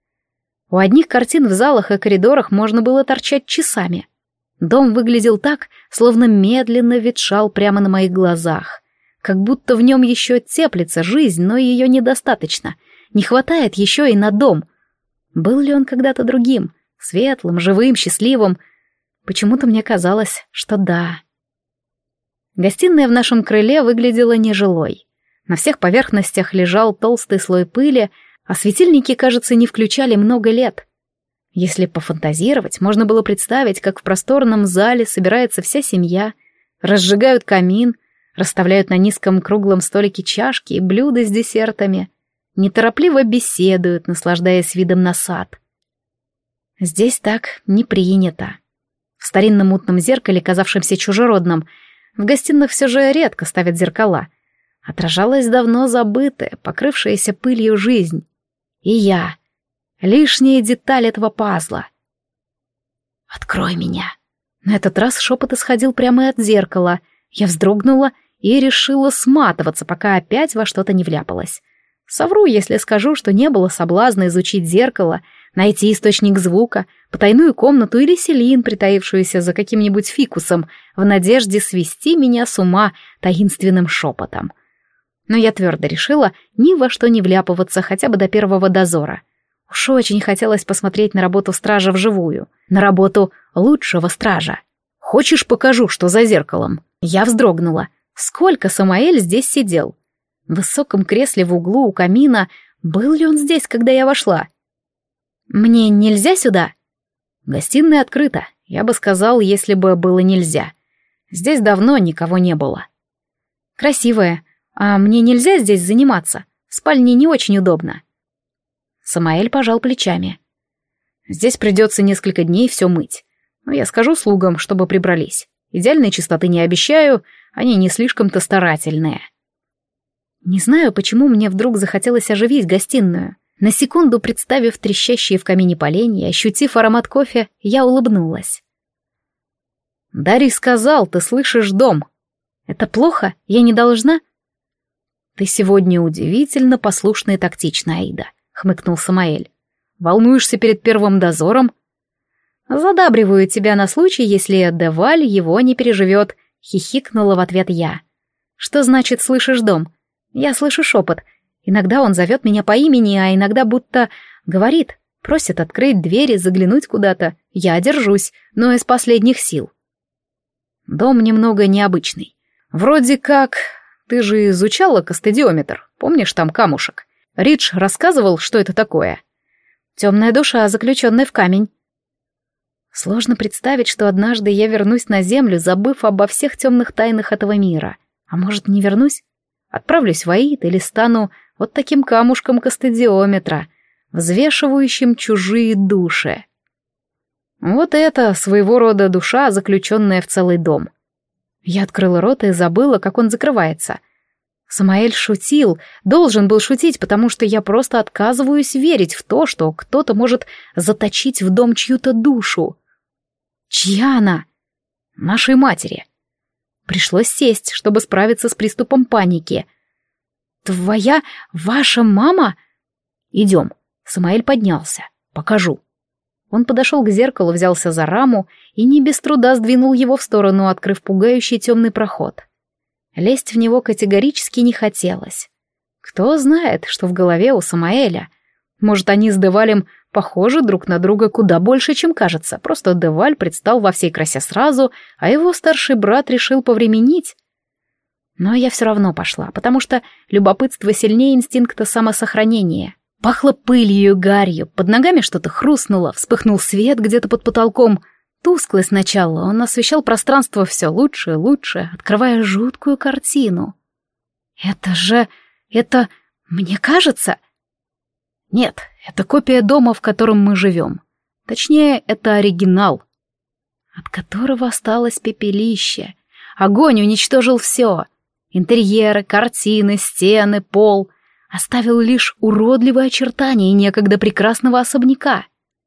Speaker 1: У одних картин в залах и коридорах можно было торчать часами. Дом выглядел так, словно медленно ветшал прямо на моих глазах. Как будто в нем еще теплится жизнь, но ее недостаточно. Не хватает еще и на дом. Был ли он когда-то другим, светлым, живым, счастливым? Почему-то мне казалось, что да. Гостиная в нашем крыле выглядела нежилой. На всех поверхностях лежал толстый слой пыли, а светильники, кажется, не включали много лет. Если пофантазировать, можно было представить, как в просторном зале собирается вся семья, разжигают камин, расставляют на низком круглом столике чашки и блюда с десертами, неторопливо беседуют, наслаждаясь видом на сад. Здесь так не принято. В старинном мутном зеркале, казавшемся чужеродным, в гостиных все же редко ставят зеркала, отражалась давно забытая, покрывшаяся пылью жизнь. И я — лишняя деталь этого пазла. «Открой меня!» На этот раз шепот исходил прямо от зеркала. Я вздрогнула и решила сматываться, пока опять во что-то не вляпалась. Совру, если скажу, что не было соблазна изучить зеркало, найти источник звука, потайную комнату или Селин, притаившуюся за каким-нибудь фикусом, в надежде свести меня с ума таинственным шепотом. Но я твердо решила ни во что не вляпываться хотя бы до первого дозора. Уж очень хотелось посмотреть на работу стража вживую, на работу лучшего стража. «Хочешь, покажу, что за зеркалом?» Я вздрогнула. Сколько Самаэль здесь сидел? В высоком кресле в углу у камина. Был ли он здесь, когда я вошла? «Мне нельзя сюда?» Гостиная открыта. Я бы сказал, если бы было нельзя. Здесь давно никого не было. «Красивая. А мне нельзя здесь заниматься? В спальне не очень удобно». Самаэль пожал плечами. «Здесь придется несколько дней все мыть. Но я скажу слугам, чтобы прибрались. Идеальной чистоты не обещаю, они не слишком-то старательные». Не знаю, почему мне вдруг захотелось оживить гостиную. На секунду представив трещащие в камине поленья, ощутив аромат кофе, я улыбнулась. «Дарий сказал, ты слышишь дом. Это плохо? Я не должна?» «Ты сегодня удивительно послушна и тактична, Аида», — хмыкнул Самаэль. «Волнуешься перед первым дозором?» «Задабриваю тебя на случай, если Деваль его не переживет», — хихикнула в ответ я. «Что значит слышишь дом? Я слышу шепот. Иногда он зовет меня по имени, а иногда будто говорит, просит открыть двери, заглянуть куда-то. Я держусь, но из последних сил». «Дом немного необычный. Вроде как... Ты же изучала кастодиометр, помнишь, там камушек? Ридж рассказывал, что это такое?» «Темная душа, заключенная в камень». Сложно представить, что однажды я вернусь на Землю, забыв обо всех темных тайнах этого мира. А может, не вернусь? Отправлюсь в Аид или стану вот таким камушком кастодиометра, взвешивающим чужие души. Вот это своего рода душа, заключенная в целый дом. Я открыла рот и забыла, как он закрывается. Самаэль шутил, должен был шутить, потому что я просто отказываюсь верить в то, что кто-то может заточить в дом чью-то душу. Чья она? Нашей матери. Пришлось сесть, чтобы справиться с приступом паники. «Твоя... ваша мама?» «Идем». Самаэль поднялся. «Покажу». Он подошел к зеркалу, взялся за раму и не без труда сдвинул его в сторону, открыв пугающий темный проход. Лезть в него категорически не хотелось. Кто знает, что в голове у Самаэля. Может, они с Девалем похожи друг на друга куда больше, чем кажется. Просто Деваль предстал во всей красе сразу, а его старший брат решил повременить. Но я все равно пошла, потому что любопытство сильнее инстинкта самосохранения. Пахло пылью и гарью, под ногами что-то хрустнуло, вспыхнул свет где-то под потолком. Тусклый сначала, он освещал пространство все лучше и лучше, открывая жуткую картину. «Это же... это... мне кажется...» «Нет, это копия дома, в котором мы живем. Точнее, это оригинал, от которого осталось пепелище. Огонь уничтожил все. Интерьеры, картины, стены, пол. Оставил лишь уродливые очертания некогда прекрасного особняка.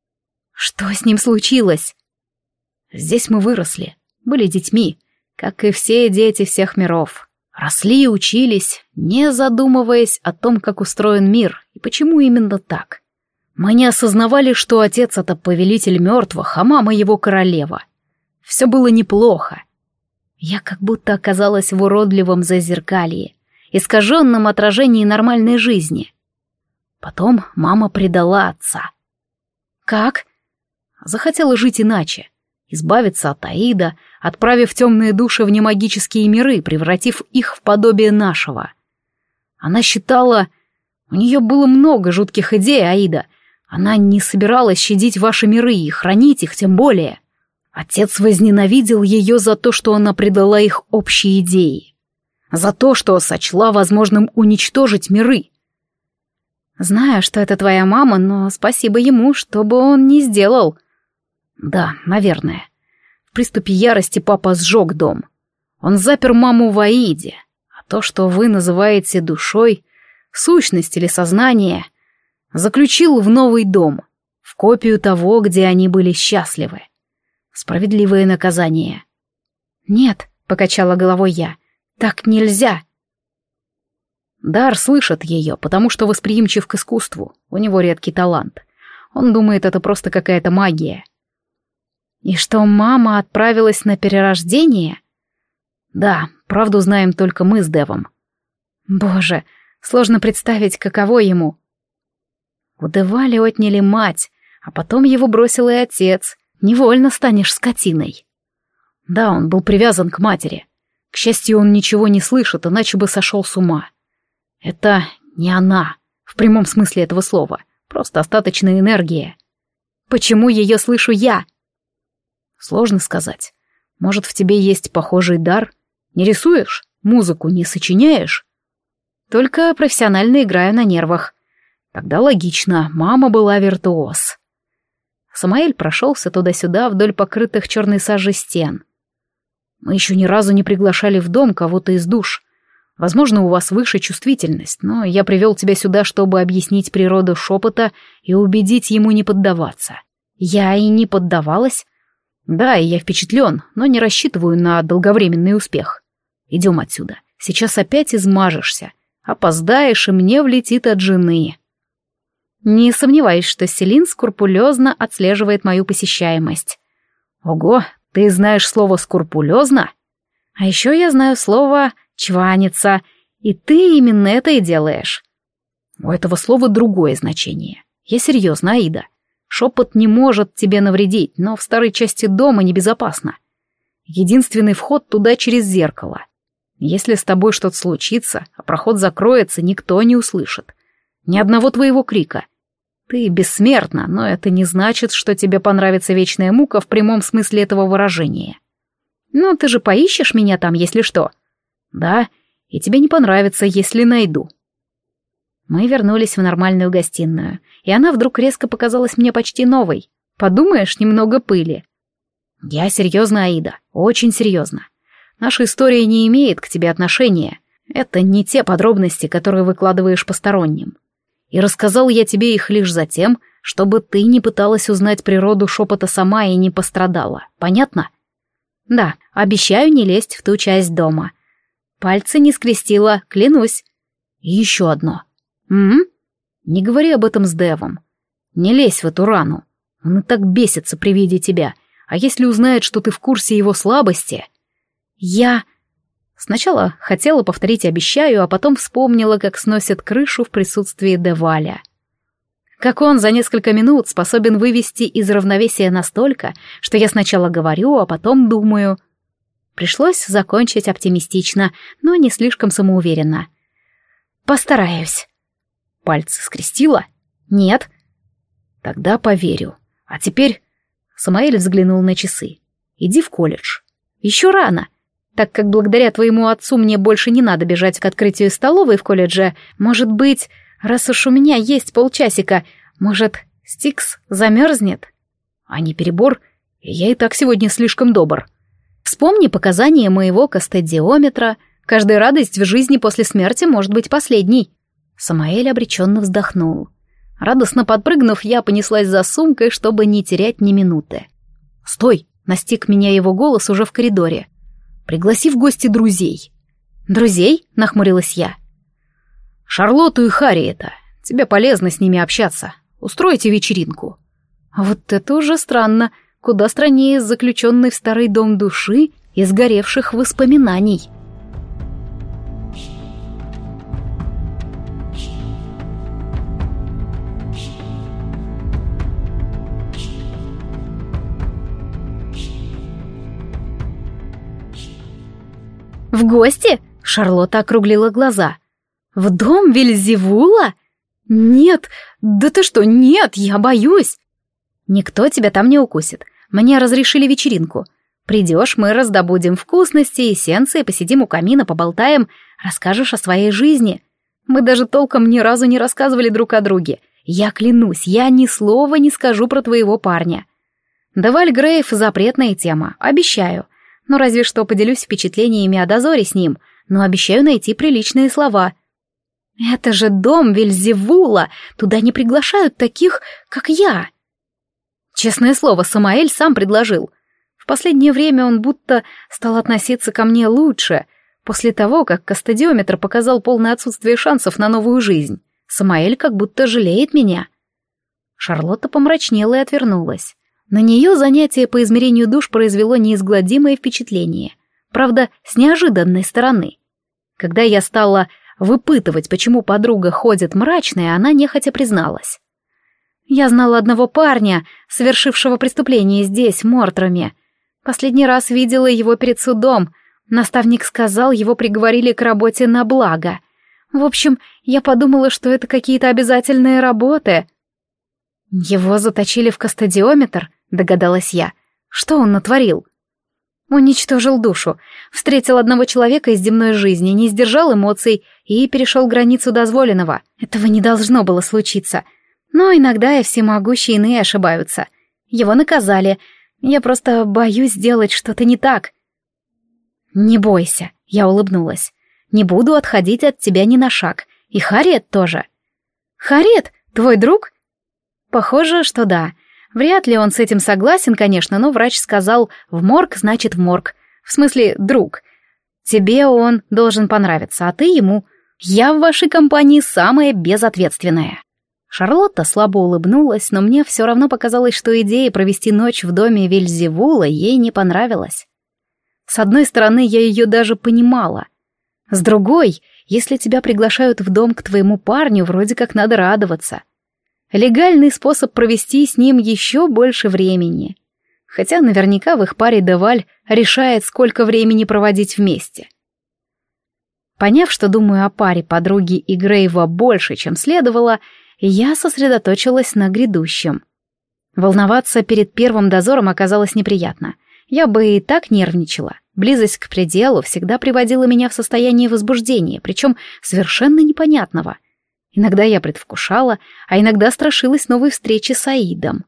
Speaker 1: Что с ним случилось? Здесь мы выросли, были детьми, как и все дети всех миров. Росли и учились, не задумываясь о том, как устроен мир и почему именно так. Мы не осознавали, что отец — это повелитель мертвых, а мама — его королева. Все было неплохо. Я как будто оказалась в уродливом зазеркалье, искаженном отражении нормальной жизни. Потом мама предала отца. Как? Захотела жить иначе, избавиться от Аида, отправив темные души в немагические миры, превратив их в подобие нашего. Она считала... У нее было много жутких идей, Аида. Она не собиралась щадить ваши миры и хранить их тем более. Отец возненавидел ее за то, что она предала их общие идеи. За то, что сочла возможным уничтожить миры. Знаю, что это твоя мама, но спасибо ему, что бы он не сделал.
Speaker 2: Да, наверное. В приступе ярости папа сжег дом. Он запер маму в Аиде. А то, что вы называете душой, сущность или сознание, заключил в новый дом, в копию того, где они были счастливы. Справедливое наказание.
Speaker 1: Нет, покачала головой я, так нельзя.
Speaker 2: Дар слышит ее, потому что восприимчив к искусству, у него редкий талант. Он думает, это просто какая-то магия.
Speaker 1: И что мама отправилась на перерождение?
Speaker 2: Да, правду знаем только мы с Девом.
Speaker 1: Боже, сложно представить, каково ему.
Speaker 2: У Девали отняли мать, а потом его бросил и отец. Невольно станешь скотиной. Да, он был привязан к матери. К счастью, он ничего не слышит, иначе бы сошел с ума. Это не она, в прямом смысле этого слова, просто остаточная энергия.
Speaker 1: Почему ее слышу я?
Speaker 2: Сложно сказать. Может, в тебе есть похожий дар? Не рисуешь? Музыку не сочиняешь?
Speaker 1: Только профессионально играю на нервах.
Speaker 2: Тогда логично, мама была виртуоз. Самаэль прошелся туда-сюда вдоль покрытых черной сажей стен. Мы еще ни разу не приглашали в дом кого-то из душ. Возможно, у вас выше чувствительность, но я привел тебя сюда, чтобы объяснить природу шепота и убедить ему не поддаваться.
Speaker 1: Я и не поддавалась.
Speaker 2: Да, и я впечатлен, но не рассчитываю на долговременный успех. Идем отсюда. Сейчас опять измажешься. Опоздаешь, и мне влетит от жены.
Speaker 1: Не сомневаюсь, что Селин скрупулезно отслеживает мою посещаемость.
Speaker 2: Ого, ты знаешь слово «скрупулезно»?
Speaker 1: А еще я знаю слово «чваниться», и ты именно это и делаешь.
Speaker 2: У этого слова другое значение. Я серьезно, Аида. Шепот не может тебе навредить, но в старой части дома небезопасно. Единственный вход туда через зеркало. Если с тобой что-то случится, а проход закроется, никто не услышит. Ни одного твоего крика. Ты бессмертна, но это не значит, что тебе понравится вечная мука в прямом смысле этого выражения.
Speaker 1: Ну, ты же поищешь меня там, если что.
Speaker 2: Да, и тебе не понравится, если найду.
Speaker 1: Мы вернулись в нормальную гостиную, и она вдруг резко показалась мне почти новой. Подумаешь, немного пыли.
Speaker 2: Я серьезно, Аида, очень серьезно. Наша история не имеет к тебе отношения. Это не те подробности, которые выкладываешь посторонним. И рассказал я тебе их лишь за тем, чтобы ты не пыталась узнать природу шепота сама и не пострадала. Понятно?
Speaker 1: Да, обещаю не лезть в ту часть дома. Пальцы не скрестила, клянусь.
Speaker 2: И еще одно.
Speaker 1: М-м?
Speaker 2: Не говори об этом с Девом. Не лезь в эту рану. Он и так бесится при виде тебя. А если узнает, что ты в курсе его слабости...
Speaker 1: Я...
Speaker 2: Сначала хотела повторить «обещаю», а потом вспомнила, как сносят крышу в присутствии Деваля. Как он за несколько минут способен вывести из равновесия настолько, что я сначала говорю, а потом думаю.
Speaker 1: Пришлось закончить оптимистично, но не слишком самоуверенно. Постараюсь.
Speaker 2: Пальцы скрестила?
Speaker 1: Нет.
Speaker 2: Тогда поверю. А теперь... Самаэль взглянул на часы. Иди в колледж.
Speaker 1: Еще рано. Так как благодаря твоему отцу мне больше не надо бежать к открытию столовой в колледже, может быть, раз уж у меня есть полчасика, может, Стикс замерзнет?
Speaker 2: А не перебор, я и так сегодня слишком добр.
Speaker 1: Вспомни показания моего кастедиометра. Каждая радость в жизни после смерти может быть последней.
Speaker 2: Самаэль обреченно вздохнул. Радостно подпрыгнув, я понеслась за сумкой, чтобы не терять ни минуты. «Стой!» — настиг меня его голос уже в коридоре. «Пригласи в гости друзей».
Speaker 1: «Друзей?» — нахмурилась я.
Speaker 2: «Шарлотту и Харриета. Тебе полезно с ними общаться. Устройте вечеринку».
Speaker 1: Вот это уже странно. Куда страннее заключенный в старый дом души и сгоревших воспоминаний. «В гости?» — Шарлотта округлила глаза. «В дом Вельзевула? Нет, да ты что, нет, я боюсь!» «Никто тебя там не укусит. Мне разрешили вечеринку. Придешь, мы раздобудем вкусности, эссенции, посидим у камина, поболтаем, расскажешь о своей жизни. Мы даже толком ни разу не рассказывали друг о друге. Я клянусь, я ни слова не скажу про твоего парня. Деваль Грейв — запретная тема, обещаю. Ну, разве что поделюсь впечатлениями о дозоре с ним, но обещаю найти приличные слова. Это же дом Вельзевула, туда не приглашают таких, как я. Честное слово, Самаэль сам предложил. В последнее время он будто стал относиться ко мне лучше, после того, как кастодиометр показал полное отсутствие шансов на новую жизнь. Самаэль как будто жалеет меня. Шарлотта помрачнела и отвернулась. На нее занятие по измерению душ произвело неизгладимое впечатление. Правда, с неожиданной стороны. Когда я стала выпытывать, почему подруга ходит мрачная, она нехотя призналась. Я знала одного парня, совершившего преступление здесь, в Мортраме. Последний раз видела его перед судом. Наставник сказал, его приговорили к работе на благо. В общем, я подумала, что это какие-то обязательные работы. Его заточили в кастодиометр, догадалась я. Что он натворил? Уничтожил душу, встретил одного человека из земной жизни, не сдержал эмоций и перешел границу дозволенного. Этого не должно было случиться. Но иногда и всемогущие иные ошибаются. Его наказали. Я просто боюсь сделать что-то не так. «Не бойся», — я улыбнулась. «Не буду отходить от тебя ни на шаг. И Харриет тоже». «Харриет? Твой друг?» «Похоже, что да. Вряд ли он с этим согласен, конечно, но врач сказал, в морг значит в морг. В смысле, друг. Тебе он должен понравиться, а ты ему. Я в вашей компании самая безответственная». Шарлотта слабо улыбнулась, но мне все равно показалось, что идея провести ночь в доме Вельзевула ей не понравилась. С одной стороны, я ее даже понимала. С другой, если тебя приглашают в дом к твоему парню, вроде как надо радоваться. Легальный способ провести с ним еще больше времени. Хотя наверняка в их паре Деваль решает, сколько времени проводить вместе. Поняв, что думаю о паре подруги и Грейва больше, чем следовало, я сосредоточилась на грядущем. Волноваться перед первым дозором оказалось неприятно. Я бы и так нервничала. Близость к пределу всегда приводила меня в состояние возбуждения, причем совершенно непонятного. Иногда я предвкушала, а иногда страшилась новой встречи с Аидом.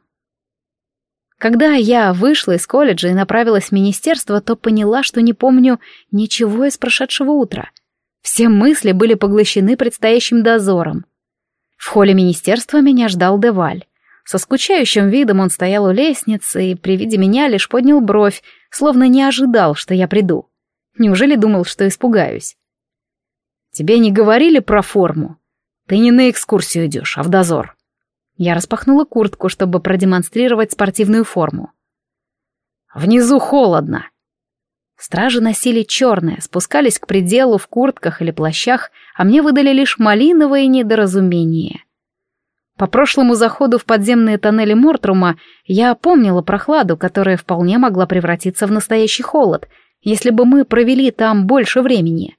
Speaker 1: Когда я вышла из колледжа и направилась в министерство, то поняла, что не помню ничего из прошедшего утра. Все мысли были поглощены предстоящим дозором. В холле министерства меня ждал Деваль. Со скучающим видом он стоял у лестницы и при виде меня лишь поднял бровь, словно не ожидал, что я приду. Неужели думал, что испугаюсь? «Тебе не говорили про форму? Ты не на экскурсию идешь, а в дозор». Я распахнула куртку, чтобы продемонстрировать спортивную форму. «Внизу холодно». Стражи носили черное, спускались к пределу в куртках или плащах, а мне выдали лишь малиновое недоразумение. По прошлому заходу в подземные тоннели Мортрума я помнила прохладу, которая вполне могла превратиться в настоящий холод, если бы мы провели там больше времени.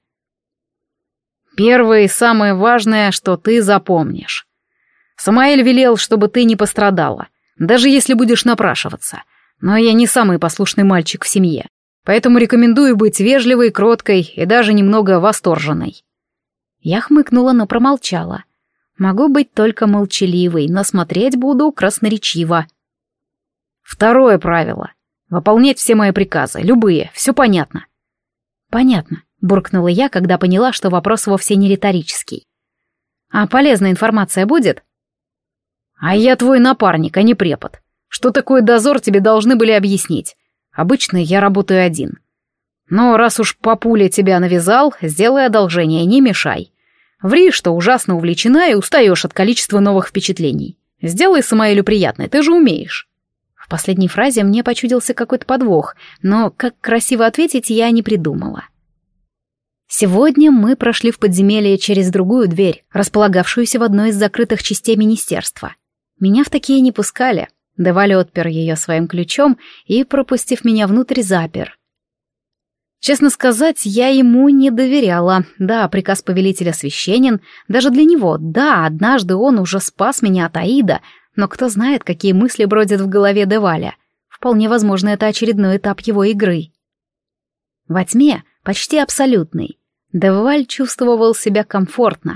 Speaker 1: Первое и самое важное, что ты запомнишь. Самаэль велел, чтобы ты не пострадала, даже если будешь напрашиваться. Но я не самый послушный мальчик в семье, поэтому рекомендую быть вежливой, кроткой и даже немного восторженной. Я хмыкнула, но промолчала. Могу быть только молчаливой, но смотреть буду красноречиво. Второе правило. Выполнять все мои приказы, любые, все понятно. Понятно, буркнула я, когда поняла, что вопрос вовсе не риторический. А полезная информация будет? А я твой напарник, а не препод. Что такое дозор, тебе должны были объяснить. Обычно я работаю один. Но раз уж папуля тебя навязал, сделай одолжение, не мешай. Ври, что ужасно увлечена и устаешь от количества новых впечатлений. Сделай Самаэлю приятное, ты же умеешь. В последней фразе мне почудился какой-то подвох, но как красиво ответить я не придумала. Сегодня мы прошли в подземелье через другую дверь, располагавшуюся в одной из закрытых частей министерства. Меня в такие не пускали. Деваль отпер ее своим ключом и, пропустив меня внутрь, запер. Честно сказать, я ему не доверяла. Да, приказ повелителя священен, даже для него. Да, однажды он уже спас меня от Аида, но кто знает, какие мысли бродят в голове Деваля. Вполне возможно, это очередной этап его игры. Во тьме, почти абсолютной, Деваль чувствовал себя комфортно.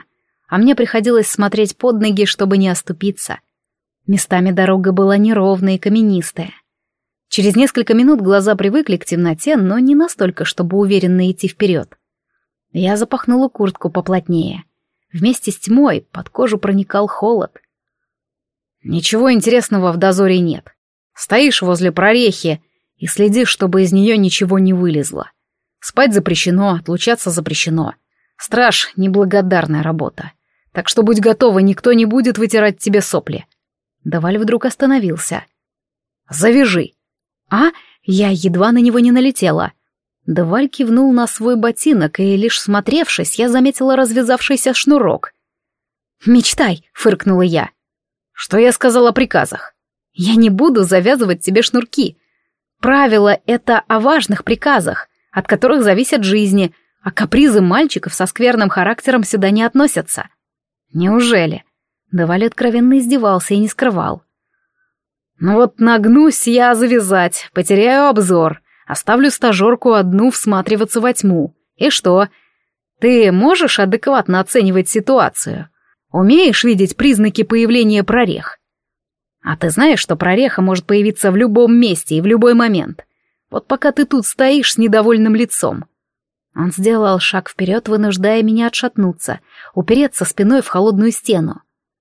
Speaker 1: а мне приходилось смотреть под ноги, чтобы не оступиться. Местами дорога была неровная и каменистая. Через несколько минут глаза привыкли к темноте, но не настолько, чтобы уверенно идти вперед. Я запахнула куртку поплотнее. Вместе с тьмой под кожу проникал холод. Ничего интересного в дозоре нет. Стоишь возле прорехи и следишь, чтобы из нее ничего не вылезло. Спать запрещено, отлучаться запрещено. Страж — неблагодарная работа. Так что будь готова, никто не будет вытирать тебе сопли. Даваль вдруг остановился. «Завяжи!» «А?» Я едва на него не налетела. Даваль кивнул на свой ботинок, и, лишь смотревшись, я заметила развязавшийся шнурок. «Мечтай!» — фыркнула я. «Что я сказала о приказах?» «Я не буду завязывать тебе шнурки. Правило — это о важных приказах, от которых зависят жизни, а капризы мальчиков со скверным характером сюда не относятся». «Неужели?» Даваль откровенно издевался и не скрывал. «Ну вот нагнусь я завязать, потеряю обзор, оставлю стажерку одну всматриваться во тьму. И что? Ты можешь адекватно оценивать ситуацию? Умеешь видеть признаки появления прорех? А ты знаешь, что прореха может появиться в любом месте и в любой момент. Вот пока ты тут стоишь с недовольным лицом». Он сделал шаг вперед, вынуждая меня отшатнуться, упереться спиной в холодную стену.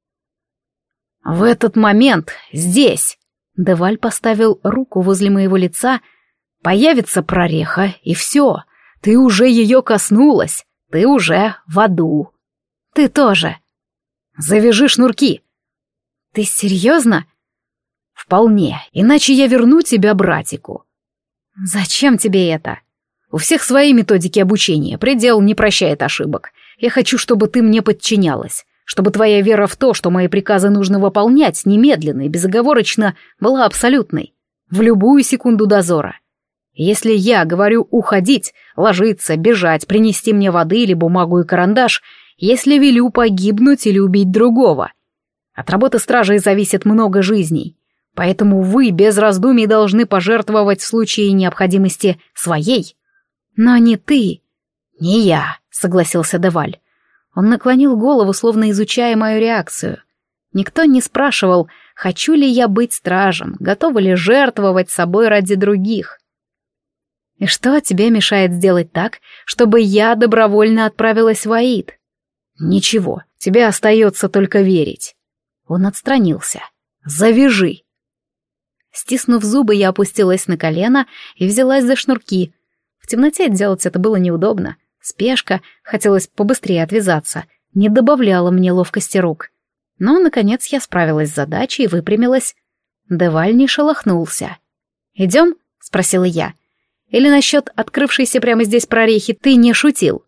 Speaker 1: «В этот момент, здесь», — Даваль поставил руку возле моего лица, — «появится прореха, и все. Ты уже ее коснулась, ты уже в аду. Ты тоже. Завяжи шнурки». «Ты серьезно?» «Вполне, иначе я верну тебя братику». «Зачем тебе это?» «У всех свои методики обучения, предел не прощает ошибок. Я хочу, чтобы ты мне подчинялась, чтобы твоя вера в то, что мои приказы нужно выполнять немедленно и безоговорочно, была абсолютной, в любую секунду дозора. Если я говорю уходить, ложиться, бежать, принести мне воды или бумагу и карандаш, если велю погибнуть или убить другого. От работы стражей зависит много жизней, поэтому вы без раздумий должны пожертвовать в случае необходимости своей. Но не ты, не я», — согласился Даваль. Он наклонил голову, словно изучая мою реакцию. Никто не спрашивал, хочу ли я быть стражем, готова ли жертвовать собой ради других. «И что тебе мешает сделать так, чтобы я добровольно отправилась в Аид?» «Ничего, тебе остается только верить». Он отстранился. «Завяжи». Стиснув зубы, я опустилась на колено и взялась за шнурки. В темноте делать это было неудобно. Спешка, хотелось побыстрее отвязаться, не добавляла мне ловкости рук. Но, наконец, я справилась с задачей и выпрямилась. Даваль не шелохнулся. «Идем?» — спросила я. «Или насчет открывшейся прямо здесь прорехи ты не шутил?»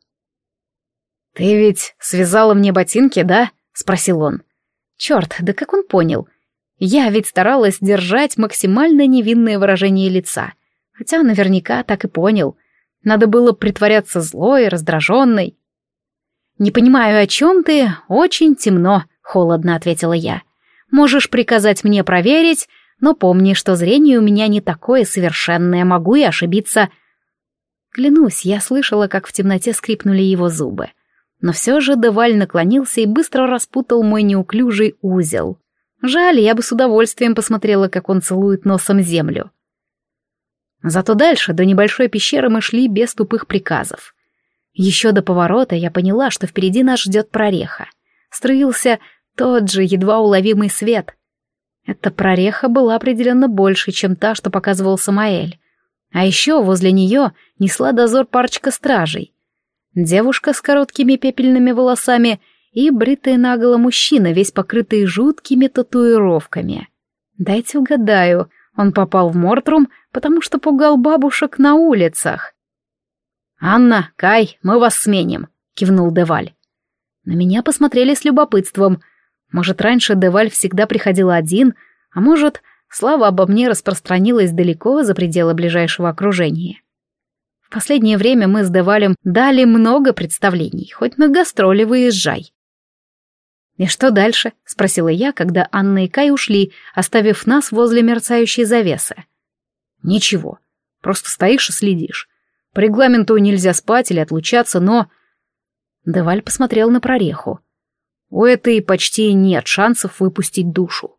Speaker 1: «Ты ведь связала мне ботинки, да?» — спросил он. Черт, да как он понял? Я ведь старалась держать максимально невинное выражение лица, хотя наверняка так и понял. Надо было притворяться злой, раздраженной. «Не понимаю, о чем ты, очень темно», — холодно ответила я. «Можешь приказать мне проверить, но помни, что зрение у меня не такое совершенное, могу и ошибиться». Клянусь, я слышала, как в темноте скрипнули его зубы. Но все же Даваль наклонился и быстро распутал мой неуклюжий узел. Жаль, я бы с удовольствием посмотрела, как он целует носом землю. Зато дальше, до небольшой пещеры, мы шли без тупых приказов. Еще до поворота я поняла, что впереди нас ждет прореха. Струился тот же едва уловимый свет. Эта прореха была определенно больше, чем та, что показывал Самаэль. А еще возле нее несла дозор парочка стражей. Девушка с короткими пепельными волосами и бритый наголо мужчина, весь покрытый жуткими татуировками. Дайте угадаю, он попал в Мортрум, потому что пугал бабушек на улицах. «Анна, Кай, мы вас сменим», — кивнул Даваль. На меня посмотрели с любопытством. Может, раньше Даваль всегда приходил один, а может, слава обо мне распространилась далеко за пределы ближайшего окружения. В последнее время мы с Давалем дали много представлений, хоть на гастроли выезжай. «И что дальше?» — спросила я, когда Анна и Кай ушли, оставив нас возле мерцающей завесы. «Ничего, просто стоишь и следишь. По регламенту нельзя спать или отлучаться, но...» Даваль посмотрел на прореху.
Speaker 2: У этой почти нет шансов выпустить душу.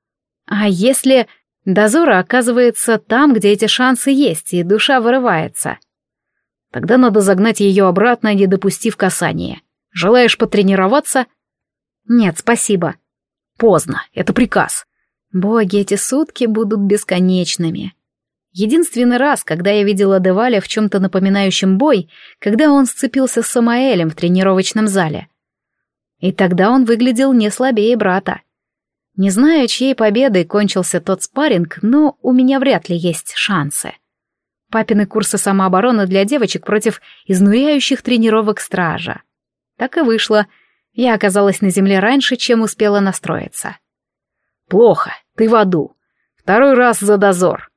Speaker 1: А если дозора оказывается там, где эти шансы есть, и душа вырывается?
Speaker 2: Тогда надо загнать ее обратно, не допустив касания. Желаешь потренироваться?
Speaker 1: Нет, спасибо.
Speaker 2: Поздно, это приказ.
Speaker 1: Боги, эти сутки будут бесконечными. Единственный раз, когда я видела Деваля в чем-то напоминающем бой, когда он сцепился с Самаэлем в тренировочном зале. И тогда он выглядел не слабее брата. Не знаю, чьей победой кончился тот спарринг, но у меня вряд ли есть шансы. Папины курсы самообороны для девочек против изнуряющих тренировок стража. Так и вышло. Я оказалась на земле раньше, чем успела настроиться.
Speaker 2: Плохо, ты в аду. Второй раз за дозор.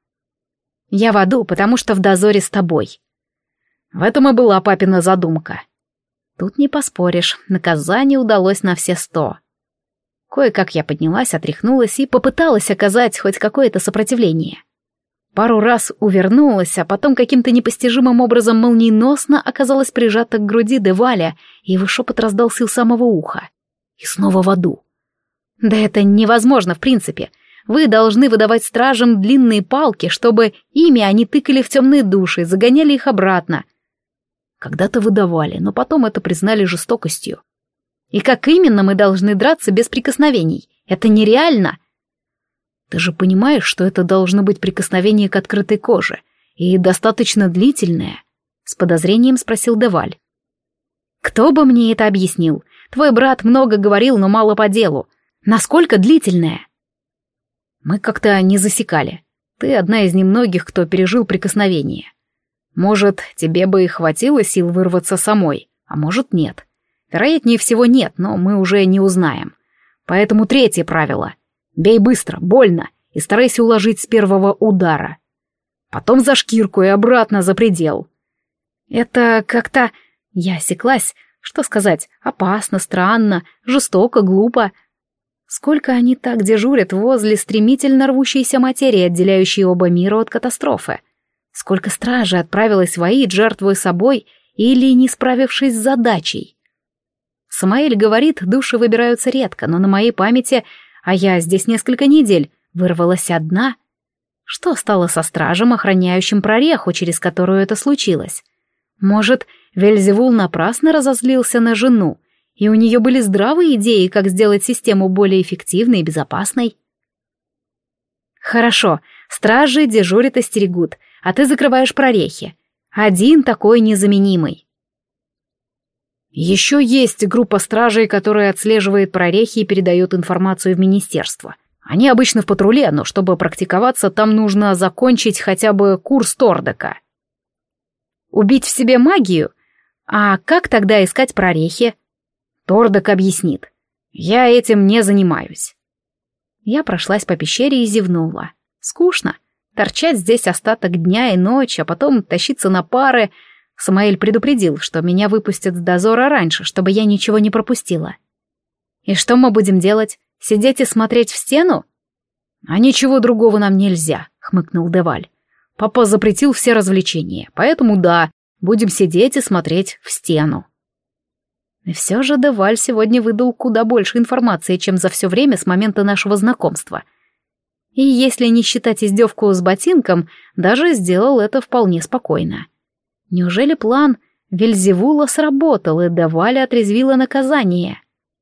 Speaker 1: Я в аду, потому что в дозоре с тобой.
Speaker 2: В этом и была папина задумка.
Speaker 1: Тут не поспоришь, наказание удалось на все сто. Кое-как я поднялась, отряхнулась и попыталась оказать хоть какое-то сопротивление. Пару раз увернулась, а потом каким-то непостижимым образом молниеносно оказалась прижата к груди Деваля, и его шепот раздался у самого уха.
Speaker 2: И снова в аду.
Speaker 1: Да это невозможно в принципе. Вы должны выдавать стражам длинные палки, чтобы ими они тыкали в темные души, загоняли их обратно.
Speaker 2: Когда-то выдавали, но потом это признали жестокостью.
Speaker 1: И как именно мы должны драться без прикосновений? Это нереально.
Speaker 2: Ты же понимаешь, что это должно быть прикосновение к открытой коже, и достаточно длительное? С подозрением спросил Деваль.
Speaker 1: Кто бы мне это объяснил? Твой брат много говорил, но мало по делу. Насколько длительное?
Speaker 2: Мы как-то не засекали. Ты одна из немногих, кто пережил прикосновение. Может, тебе бы и хватило сил вырваться самой, а может, нет. Вероятнее всего нет, но мы уже не узнаем. Поэтому третье правило. Бей быстро, больно, и старайся уложить с первого удара. Потом за шкирку и обратно за предел.
Speaker 1: Это как-то... Я осеклась. Что сказать? Опасно, странно, жестоко, глупо. Сколько они так дежурят возле стремительно рвущейся материи, отделяющей оба мира от катастрофы? Сколько стражей отправилось воить, жертвуя собой или не справившись с задачей? Самаэль говорит, души выбираются редко, но на моей памяти... А я здесь несколько недель, вырвалась одна. Что стало со стражем, охраняющим прореху, через которую это случилось? Может, Вельзевул напрасно разозлился на жену, и у нее были здравые идеи, как сделать систему более эффективной и безопасной? Хорошо, стражи дежурят и стерегут, а ты закрываешь прорехи. Один такой незаменимый.
Speaker 2: Еще есть группа стражей, которая отслеживает прорехи и передает информацию в министерство. Они обычно в патруле, но чтобы практиковаться, там нужно закончить хотя бы курс Тордека.
Speaker 1: Убить в себе магию? А как тогда искать прорехи?
Speaker 2: Тордек объяснит. Я этим не занимаюсь.
Speaker 1: Я прошлась по пещере и зевнула. Скучно. Торчать здесь остаток дня и ночи, а потом тащиться на пары... Самаэль предупредил, что меня выпустят с дозора раньше, чтобы я ничего не пропустила. И что мы будем делать? Сидеть и смотреть в стену?
Speaker 2: А ничего другого нам нельзя, хмыкнул Деваль. Папа запретил все развлечения, поэтому да, будем сидеть и смотреть в стену.
Speaker 1: И все же Деваль сегодня выдал куда больше информации, чем за все время с момента нашего знакомства. И если не считать издевку с ботинком, даже сделал это вполне спокойно. Неужели план Вельзевула сработал, и Деваля отрезвило наказание?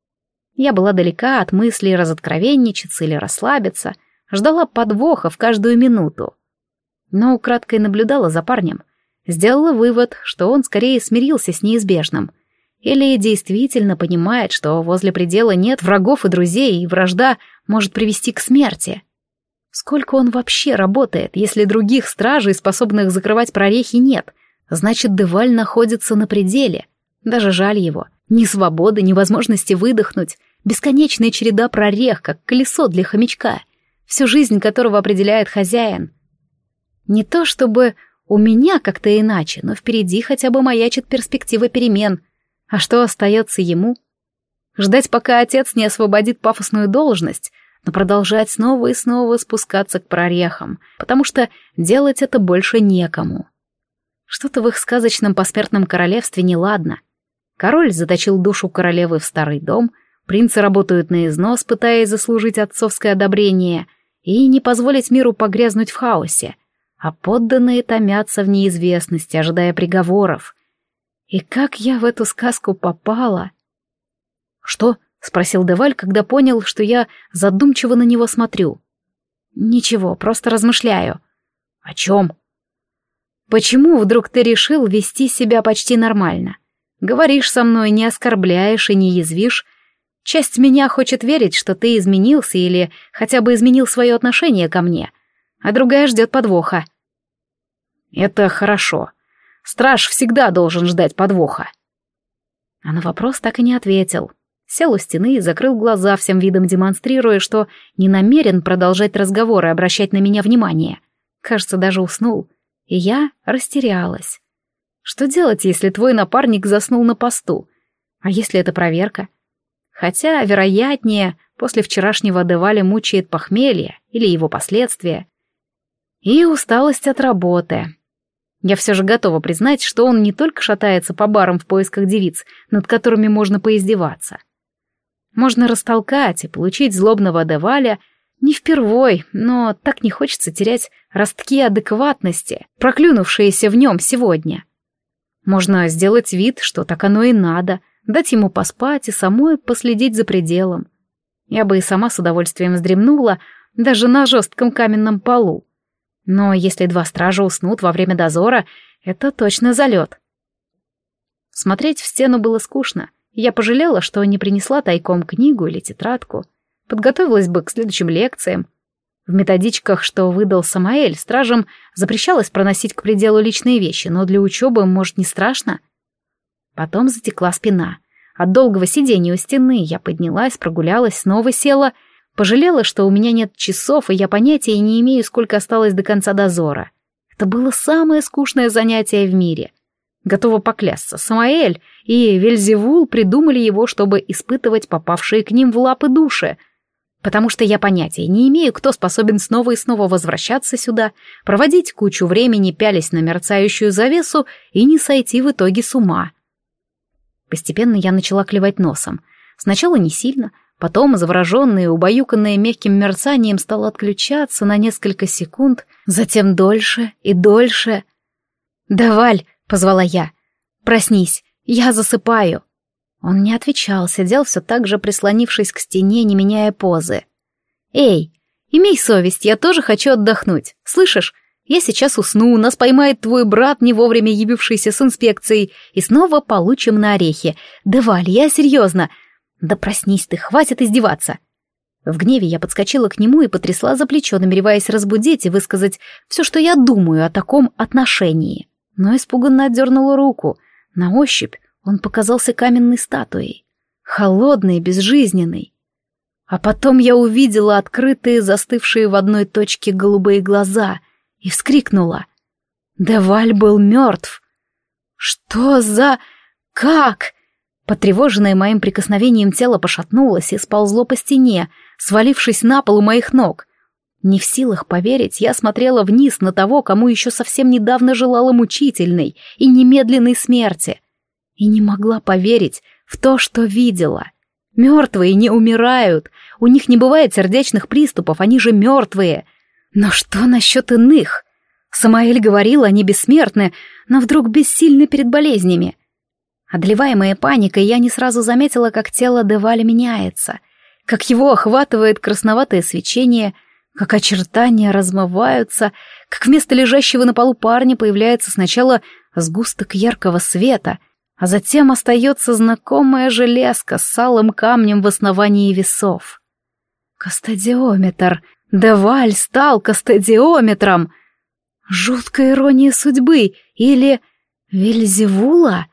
Speaker 1: Я была далека от мыслей разоткровенничаться или расслабиться, ждала подвоха в каждую минуту. Но украдкой наблюдала за парнем, сделала вывод, что он скорее смирился с неизбежным, или действительно понимает, что возле предела нет врагов и друзей, и вражда может привести к смерти. Сколько он вообще работает, если других стражей, способных закрывать прорехи, нет? Значит, Деваль находится на пределе. Даже жаль его. Ни свободы, ни возможности выдохнуть. Бесконечная череда прорех, как колесо для хомячка. Всю жизнь которого определяет хозяин. Не то чтобы у меня как-то иначе, но впереди хотя бы маячит перспектива перемен. А что остается ему? Ждать, пока отец не освободит пафосную должность, но продолжать снова и снова спускаться к прорехам, потому что делать это больше некому. Что-то в их сказочном посмертном королевстве неладно. Король заточил душу королевы в старый дом,
Speaker 2: принцы работают на износ, пытаясь заслужить отцовское одобрение и не позволить миру погрязнуть в хаосе, а подданные томятся в неизвестности, ожидая приговоров. И как я в эту сказку попала? «Что?» — спросил Деваль, когда понял, что я задумчиво на него смотрю. «Ничего, просто размышляю». «О чем?» «Почему вдруг ты решил вести себя почти нормально? Говоришь со мной, не оскорбляешь и не язвишь. Часть меня хочет верить, что ты изменился или хотя бы изменил свое отношение ко мне, а другая ждет подвоха». «Это хорошо. Страж всегда должен ждать подвоха». А на вопрос так и не ответил. Сел у стены и закрыл глаза, всем видом демонстрируя, что не намерен продолжать разговор и обращать на меня внимание. Кажется, даже уснул. И я растерялась. Что делать, если твой напарник заснул на посту? А если это проверка? Хотя, вероятнее, после вчерашнего Деваля мучает похмелье или его последствия. И усталость от работы. Я все же готова признать, что он не только шатается по барам в поисках девиц, над которыми можно поиздеваться. Можно растолкать и получить злобного Деваля не впервой, но так не хочется терять ростки адекватности, проклюнувшиеся в нем сегодня. Можно сделать вид, что так оно и надо, дать ему поспать и самой последить за пределом. Я бы и сама с удовольствием вздремнула, даже на жестком каменном полу. Но если два стража уснут во время дозора, это точно залет. Смотреть в стену было скучно. Я пожалела, что не принесла тайком книгу или тетрадку. Подготовилась бы к следующим лекциям. В методичках, что выдал Самаэль, стражам запрещалось проносить к пределу личные вещи, но для учебы, может, не страшно. Потом затекла спина. От долгого сидения у стены я поднялась, прогулялась, снова села. Пожалела, что у меня нет часов, и я понятия не имею, сколько осталось до конца дозора. Это было самое скучное занятие в мире. Готова поклясться, Самаэль и Вельзевул придумали его, чтобы испытывать попавшие к ним в лапы души. Потому что я понятия не имею, кто способен снова и снова возвращаться сюда, проводить кучу времени, пялясь на мерцающую завесу и не сойти в итоге с ума. Постепенно я начала клевать носом. Сначала не сильно, потом, завороженная и убаюканная мягким мерцанием, стала отключаться на несколько секунд, затем дольше и дольше. «Даваль!» — позвала я. «Проснись, я засыпаю». Он не отвечал, сидел все так же, прислонившись к стене, не меняя позы. «Эй, имей совесть, я тоже хочу отдохнуть. Слышишь, я сейчас усну, нас поймает твой брат, не вовремя явившийся с инспекцией, и снова получим на орехи. Деваль, я серьезно. Да проснись ты, хватит издеваться». В гневе я подскочила к нему и потрясла за плечо, намереваясь разбудить и высказать все, что я думаю о таком отношении. Но испуганно отдернула руку. На ощупь он показался каменной статуей, холодной, безжизненной. А потом я увидела открытые, застывшие в одной точке голубые глаза и вскрикнула. Деваль был мертв. Что за... как? Потревоженное моим прикосновением тело пошатнулось и сползло по стене, свалившись на пол у моих ног. Не в силах поверить, я смотрела вниз на того, кому еще совсем недавно желала мучительной и немедленной смерти. И не могла поверить в то, что видела. Мертвые не умирают, у них не бывает сердечных приступов, они же мертвые. Но что насчет иных? Самаэль говорил, они бессмертны, но вдруг бессильны перед болезнями. Одолеваемая паникой, я не сразу заметила, как тело Деваля меняется, как его охватывает красноватое свечение, как очертания размываются, как вместо лежащего на полу парня появляется сначала сгусток яркого света, а затем остается знакомая железка с алым камнем в основании весов. Кастодиометр! Деваль стал кастодиометром! Жуткая ирония судьбы или Вельзевула?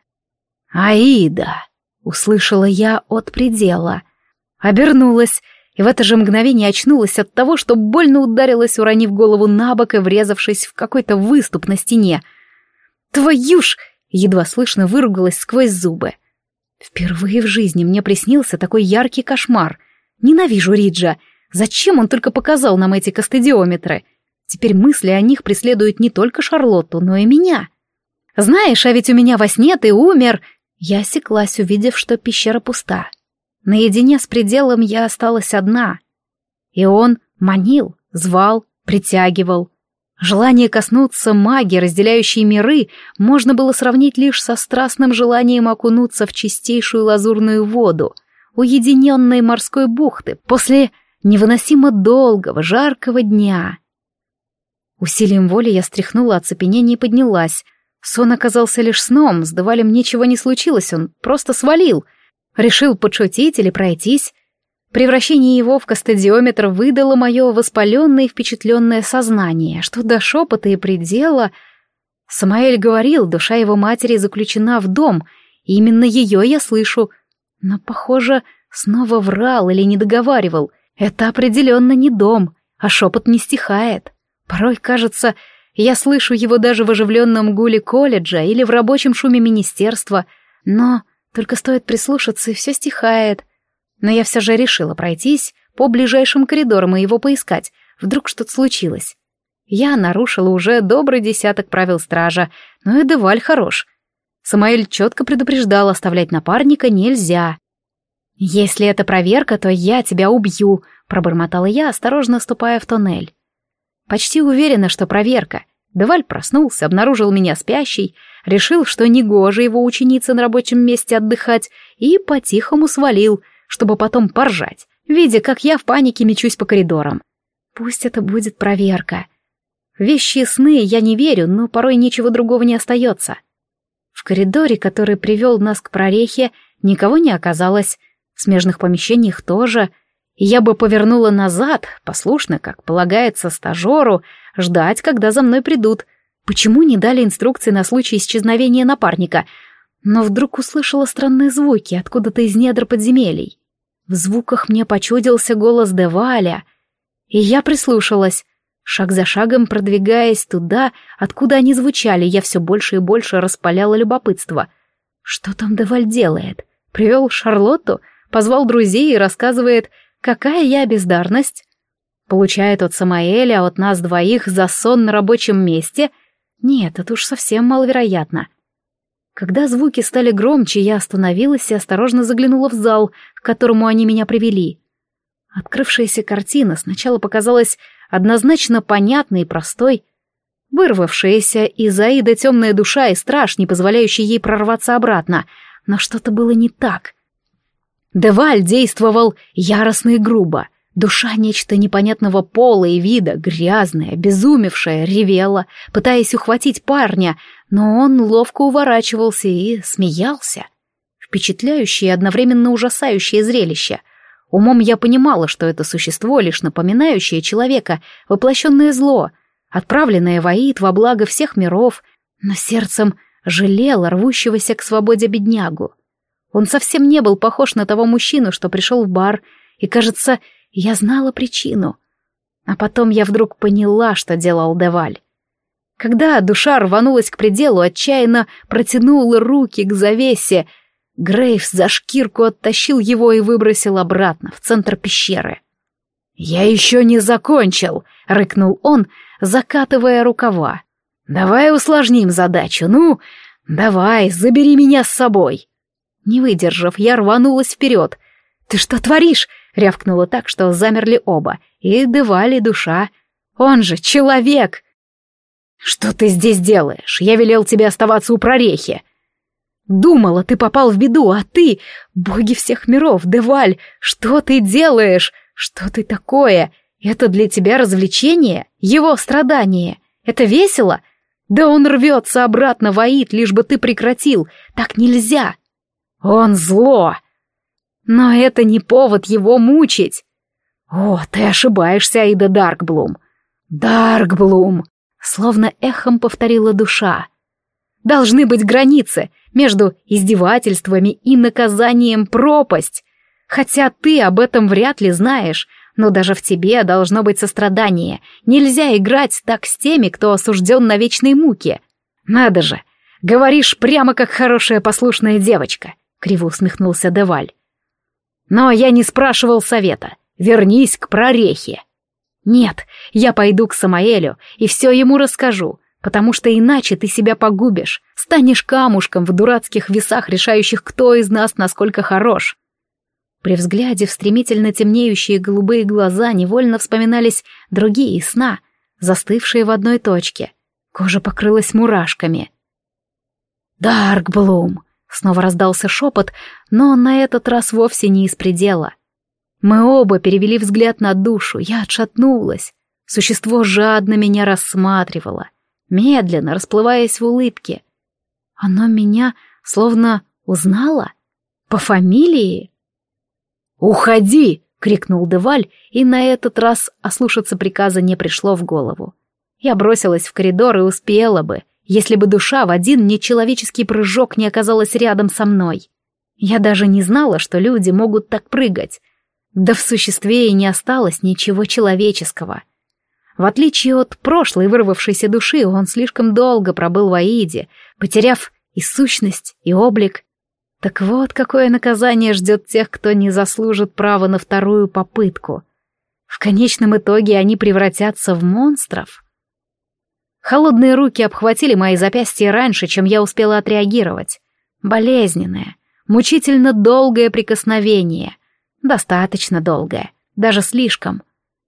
Speaker 2: «Аида!» — услышала я от предела. Обернулась, и в это же мгновение очнулась от того, что больно ударилась, уронив голову на бок и врезавшись в какой-то выступ на стене. «Твою ж!» — едва слышно выругалась сквозь зубы. Впервые в жизни мне приснился такой яркий кошмар. Ненавижу Риджа. Зачем он только показал нам эти кастодиометры? Теперь мысли о них преследуют не только Шарлотту, но и меня. «Знаешь, а ведь у меня во сне ты умер...» Я осеклась, увидев, что пещера пуста.
Speaker 1: Наедине с пределом я осталась одна. И он манил, звал, притягивал. Желание коснуться магии, разделяющей миры, можно было сравнить лишь со страстным желанием окунуться в чистейшую лазурную воду уединенной морской бухты после невыносимо долгого, жаркого дня. Усилием воли я стряхнула оцепенение и поднялась. Сон оказался лишь сном, с Девалем ничего не случилось, он просто свалил. Решил подшутить или пройтись. Превращение его в кастодиометр выдало мое воспаленное и впечатленное сознание, что до шепота и предела... Самаэль говорил, душа его матери заключена в дом, и именно ее я слышу. Но, похоже, снова врал или не договаривал. Это определенно не дом, а шепот не стихает. Порой, кажется, я слышу его даже в оживленном гуле колледжа или в рабочем шуме министерства, но только стоит прислушаться, и все стихает. Но я все же решила пройтись по ближайшим коридорам и его поискать. Вдруг что-то случилось. Я нарушила уже добрый десяток правил стража, но и Деваль хорош. Самаэль четко предупреждал, оставлять напарника нельзя. «Если это проверка, то я тебя убью», — пробормотала я, осторожно ступая в тоннель. Почти уверена, что проверка. Деваль проснулся, обнаружил меня спящей, решил, что негоже его ученице на рабочем месте отдыхать, и по-тихому свалил, чтобы потом поржать, видя, как я в панике мечусь по коридорам. Пусть это будет проверка. В вещи и сны я не верю, но порой ничего другого не остается. В коридоре, который привел нас к прорехе, никого не оказалось, в смежных помещениях тоже, и я бы повернула назад, послушно, как полагается стажеру, ждать, когда за мной придут. Почему не дали инструкции на случай исчезновения напарника? Но вдруг услышала странные звуки откуда-то из недр подземелий. В звуках мне почудился голос Деваля, и я прислушалась. Шаг за шагом продвигаясь туда, откуда они звучали, я все больше и больше распаляла любопытство. Что там Деваль делает? Привел Шарлотту, позвал друзей и рассказывает, какая я бездарность. Получает от Самаэля, от нас двоих за сон на рабочем месте? Нет, это уж совсем маловероятно. Когда звуки стали громче, я остановилась и осторожно заглянула в зал, к которому они меня привели. Открывшаяся картина сначала показалась однозначно понятной и простой. Вырвавшаяся из Аида темная душа и страж, не позволяющий ей прорваться обратно. Но что-то было не так. Деваль действовал яростно и грубо. Душа нечто непонятного пола и вида, грязная, обезумевшая, ревела, пытаясь ухватить парня, но он ловко уворачивался и смеялся. Впечатляющее и одновременно ужасающее зрелище. Умом я понимала, что это существо, лишь напоминающее человека, воплощенное зло, отправленное в Аид во благо всех миров, но сердцем жалела рвущегося к свободе беднягу. Он совсем не был похож на того мужчину, что пришел в бар, и, кажется, я знала причину. А потом я вдруг поняла, что делал Деваль. Когда душа рванулась к пределу, отчаянно протянула руки к завесе, Грейвс за шкирку оттащил его и выбросил обратно, в центр пещеры. «Я еще не закончил», — рыкнул он, закатывая рукава. «Давай усложним задачу, ну, давай, забери меня с собой». Не выдержав, я рванулась вперед. «Ты что творишь?» — рявкнула так, что замерли оба, и Деваль, и душа. «Он же человек!» «Что ты здесь делаешь? Я велел тебе оставаться у прорехи». «Думала, ты попал в беду, а ты, боги всех миров, Деваль, что ты делаешь? Что ты такое? Это для тебя развлечение? Его страдание? Это весело? Да он рвется обратно в Аид, лишь бы ты прекратил. Так нельзя!» «Он зло!» «Но это не повод его мучить!» «О, ты ошибаешься, Аида Даркблум!» «Даркблум!» — словно эхом повторила душа. «Должны быть границы между издевательствами и наказанием, пропасть. Хотя ты об этом вряд ли знаешь, но даже в тебе должно быть сострадание. Нельзя играть так с теми, кто осужден на вечные муки. Надо же, говоришь прямо как хорошая послушная девочка», — криво усмехнулся Деваль. «Но я не спрашивал совета. Вернись к прорехе». «Нет, я пойду к Самаэлю и все ему расскажу, потому что иначе ты себя погубишь, станешь камушком в дурацких весах, решающих, кто из нас насколько хорош». При взгляде в стремительно темнеющие голубые глаза невольно вспоминались другие из сна, застывшие в одной точке. Кожа покрылась мурашками. «Даркблум!» — снова раздался шепот, но на этот раз вовсе не из предела. Мы оба перевели взгляд на душу, я отшатнулась. Существо жадно меня рассматривало, медленно расплываясь в улыбке. Оно меня словно узнало? По фамилии? «Уходи!» — крикнул Деваль, и на этот раз ослушаться приказа не пришло в голову. Я бросилась в коридор и успела бы, если бы душа в один нечеловеческий прыжок не оказалась рядом со мной. Я даже не знала, что люди могут так прыгать. Да в существе и не осталось ничего человеческого. В отличие от прошлой вырвавшейся души, он слишком долго пробыл в Аиде, потеряв и сущность, и облик. Так вот, какое наказание ждет тех, кто не заслужит права на вторую попытку. В конечном итоге они превратятся в монстров. Холодные руки обхватили мои запястья раньше, чем я успела отреагировать. Болезненное, мучительно долгое прикосновение. Достаточно долгое, даже слишком.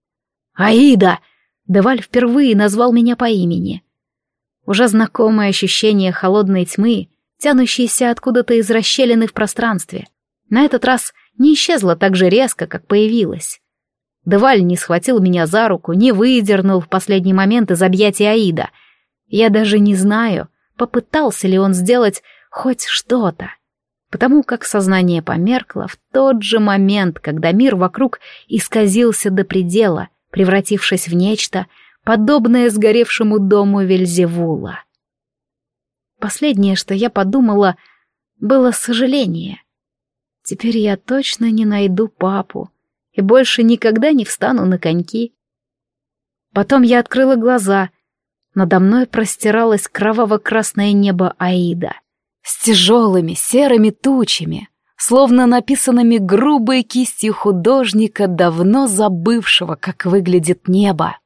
Speaker 1: «Аида!» Деваль впервые назвал меня по имени. Уже знакомое ощущение холодной тьмы, тянущейся откуда-то из расщелины в пространстве, на этот раз не исчезло так же резко, как появилось. Деваль не схватил меня за руку, не выдернул в последний момент из объятий Аида. Я даже не знаю, попытался ли он сделать хоть что-то, потому как сознание померкло в тот же момент, когда мир вокруг исказился до предела, превратившись в нечто, подобное сгоревшему дому Вельзевула. Последнее, что я подумала, было сожаление. Теперь я точно не найду папу и больше никогда не встану на коньки. Потом я открыла глаза. Надо мной простиралось кроваво-красное небо Аида с тяжелыми серыми тучами, словно написанными грубой кистью художника, давно забывшего, как выглядит небо.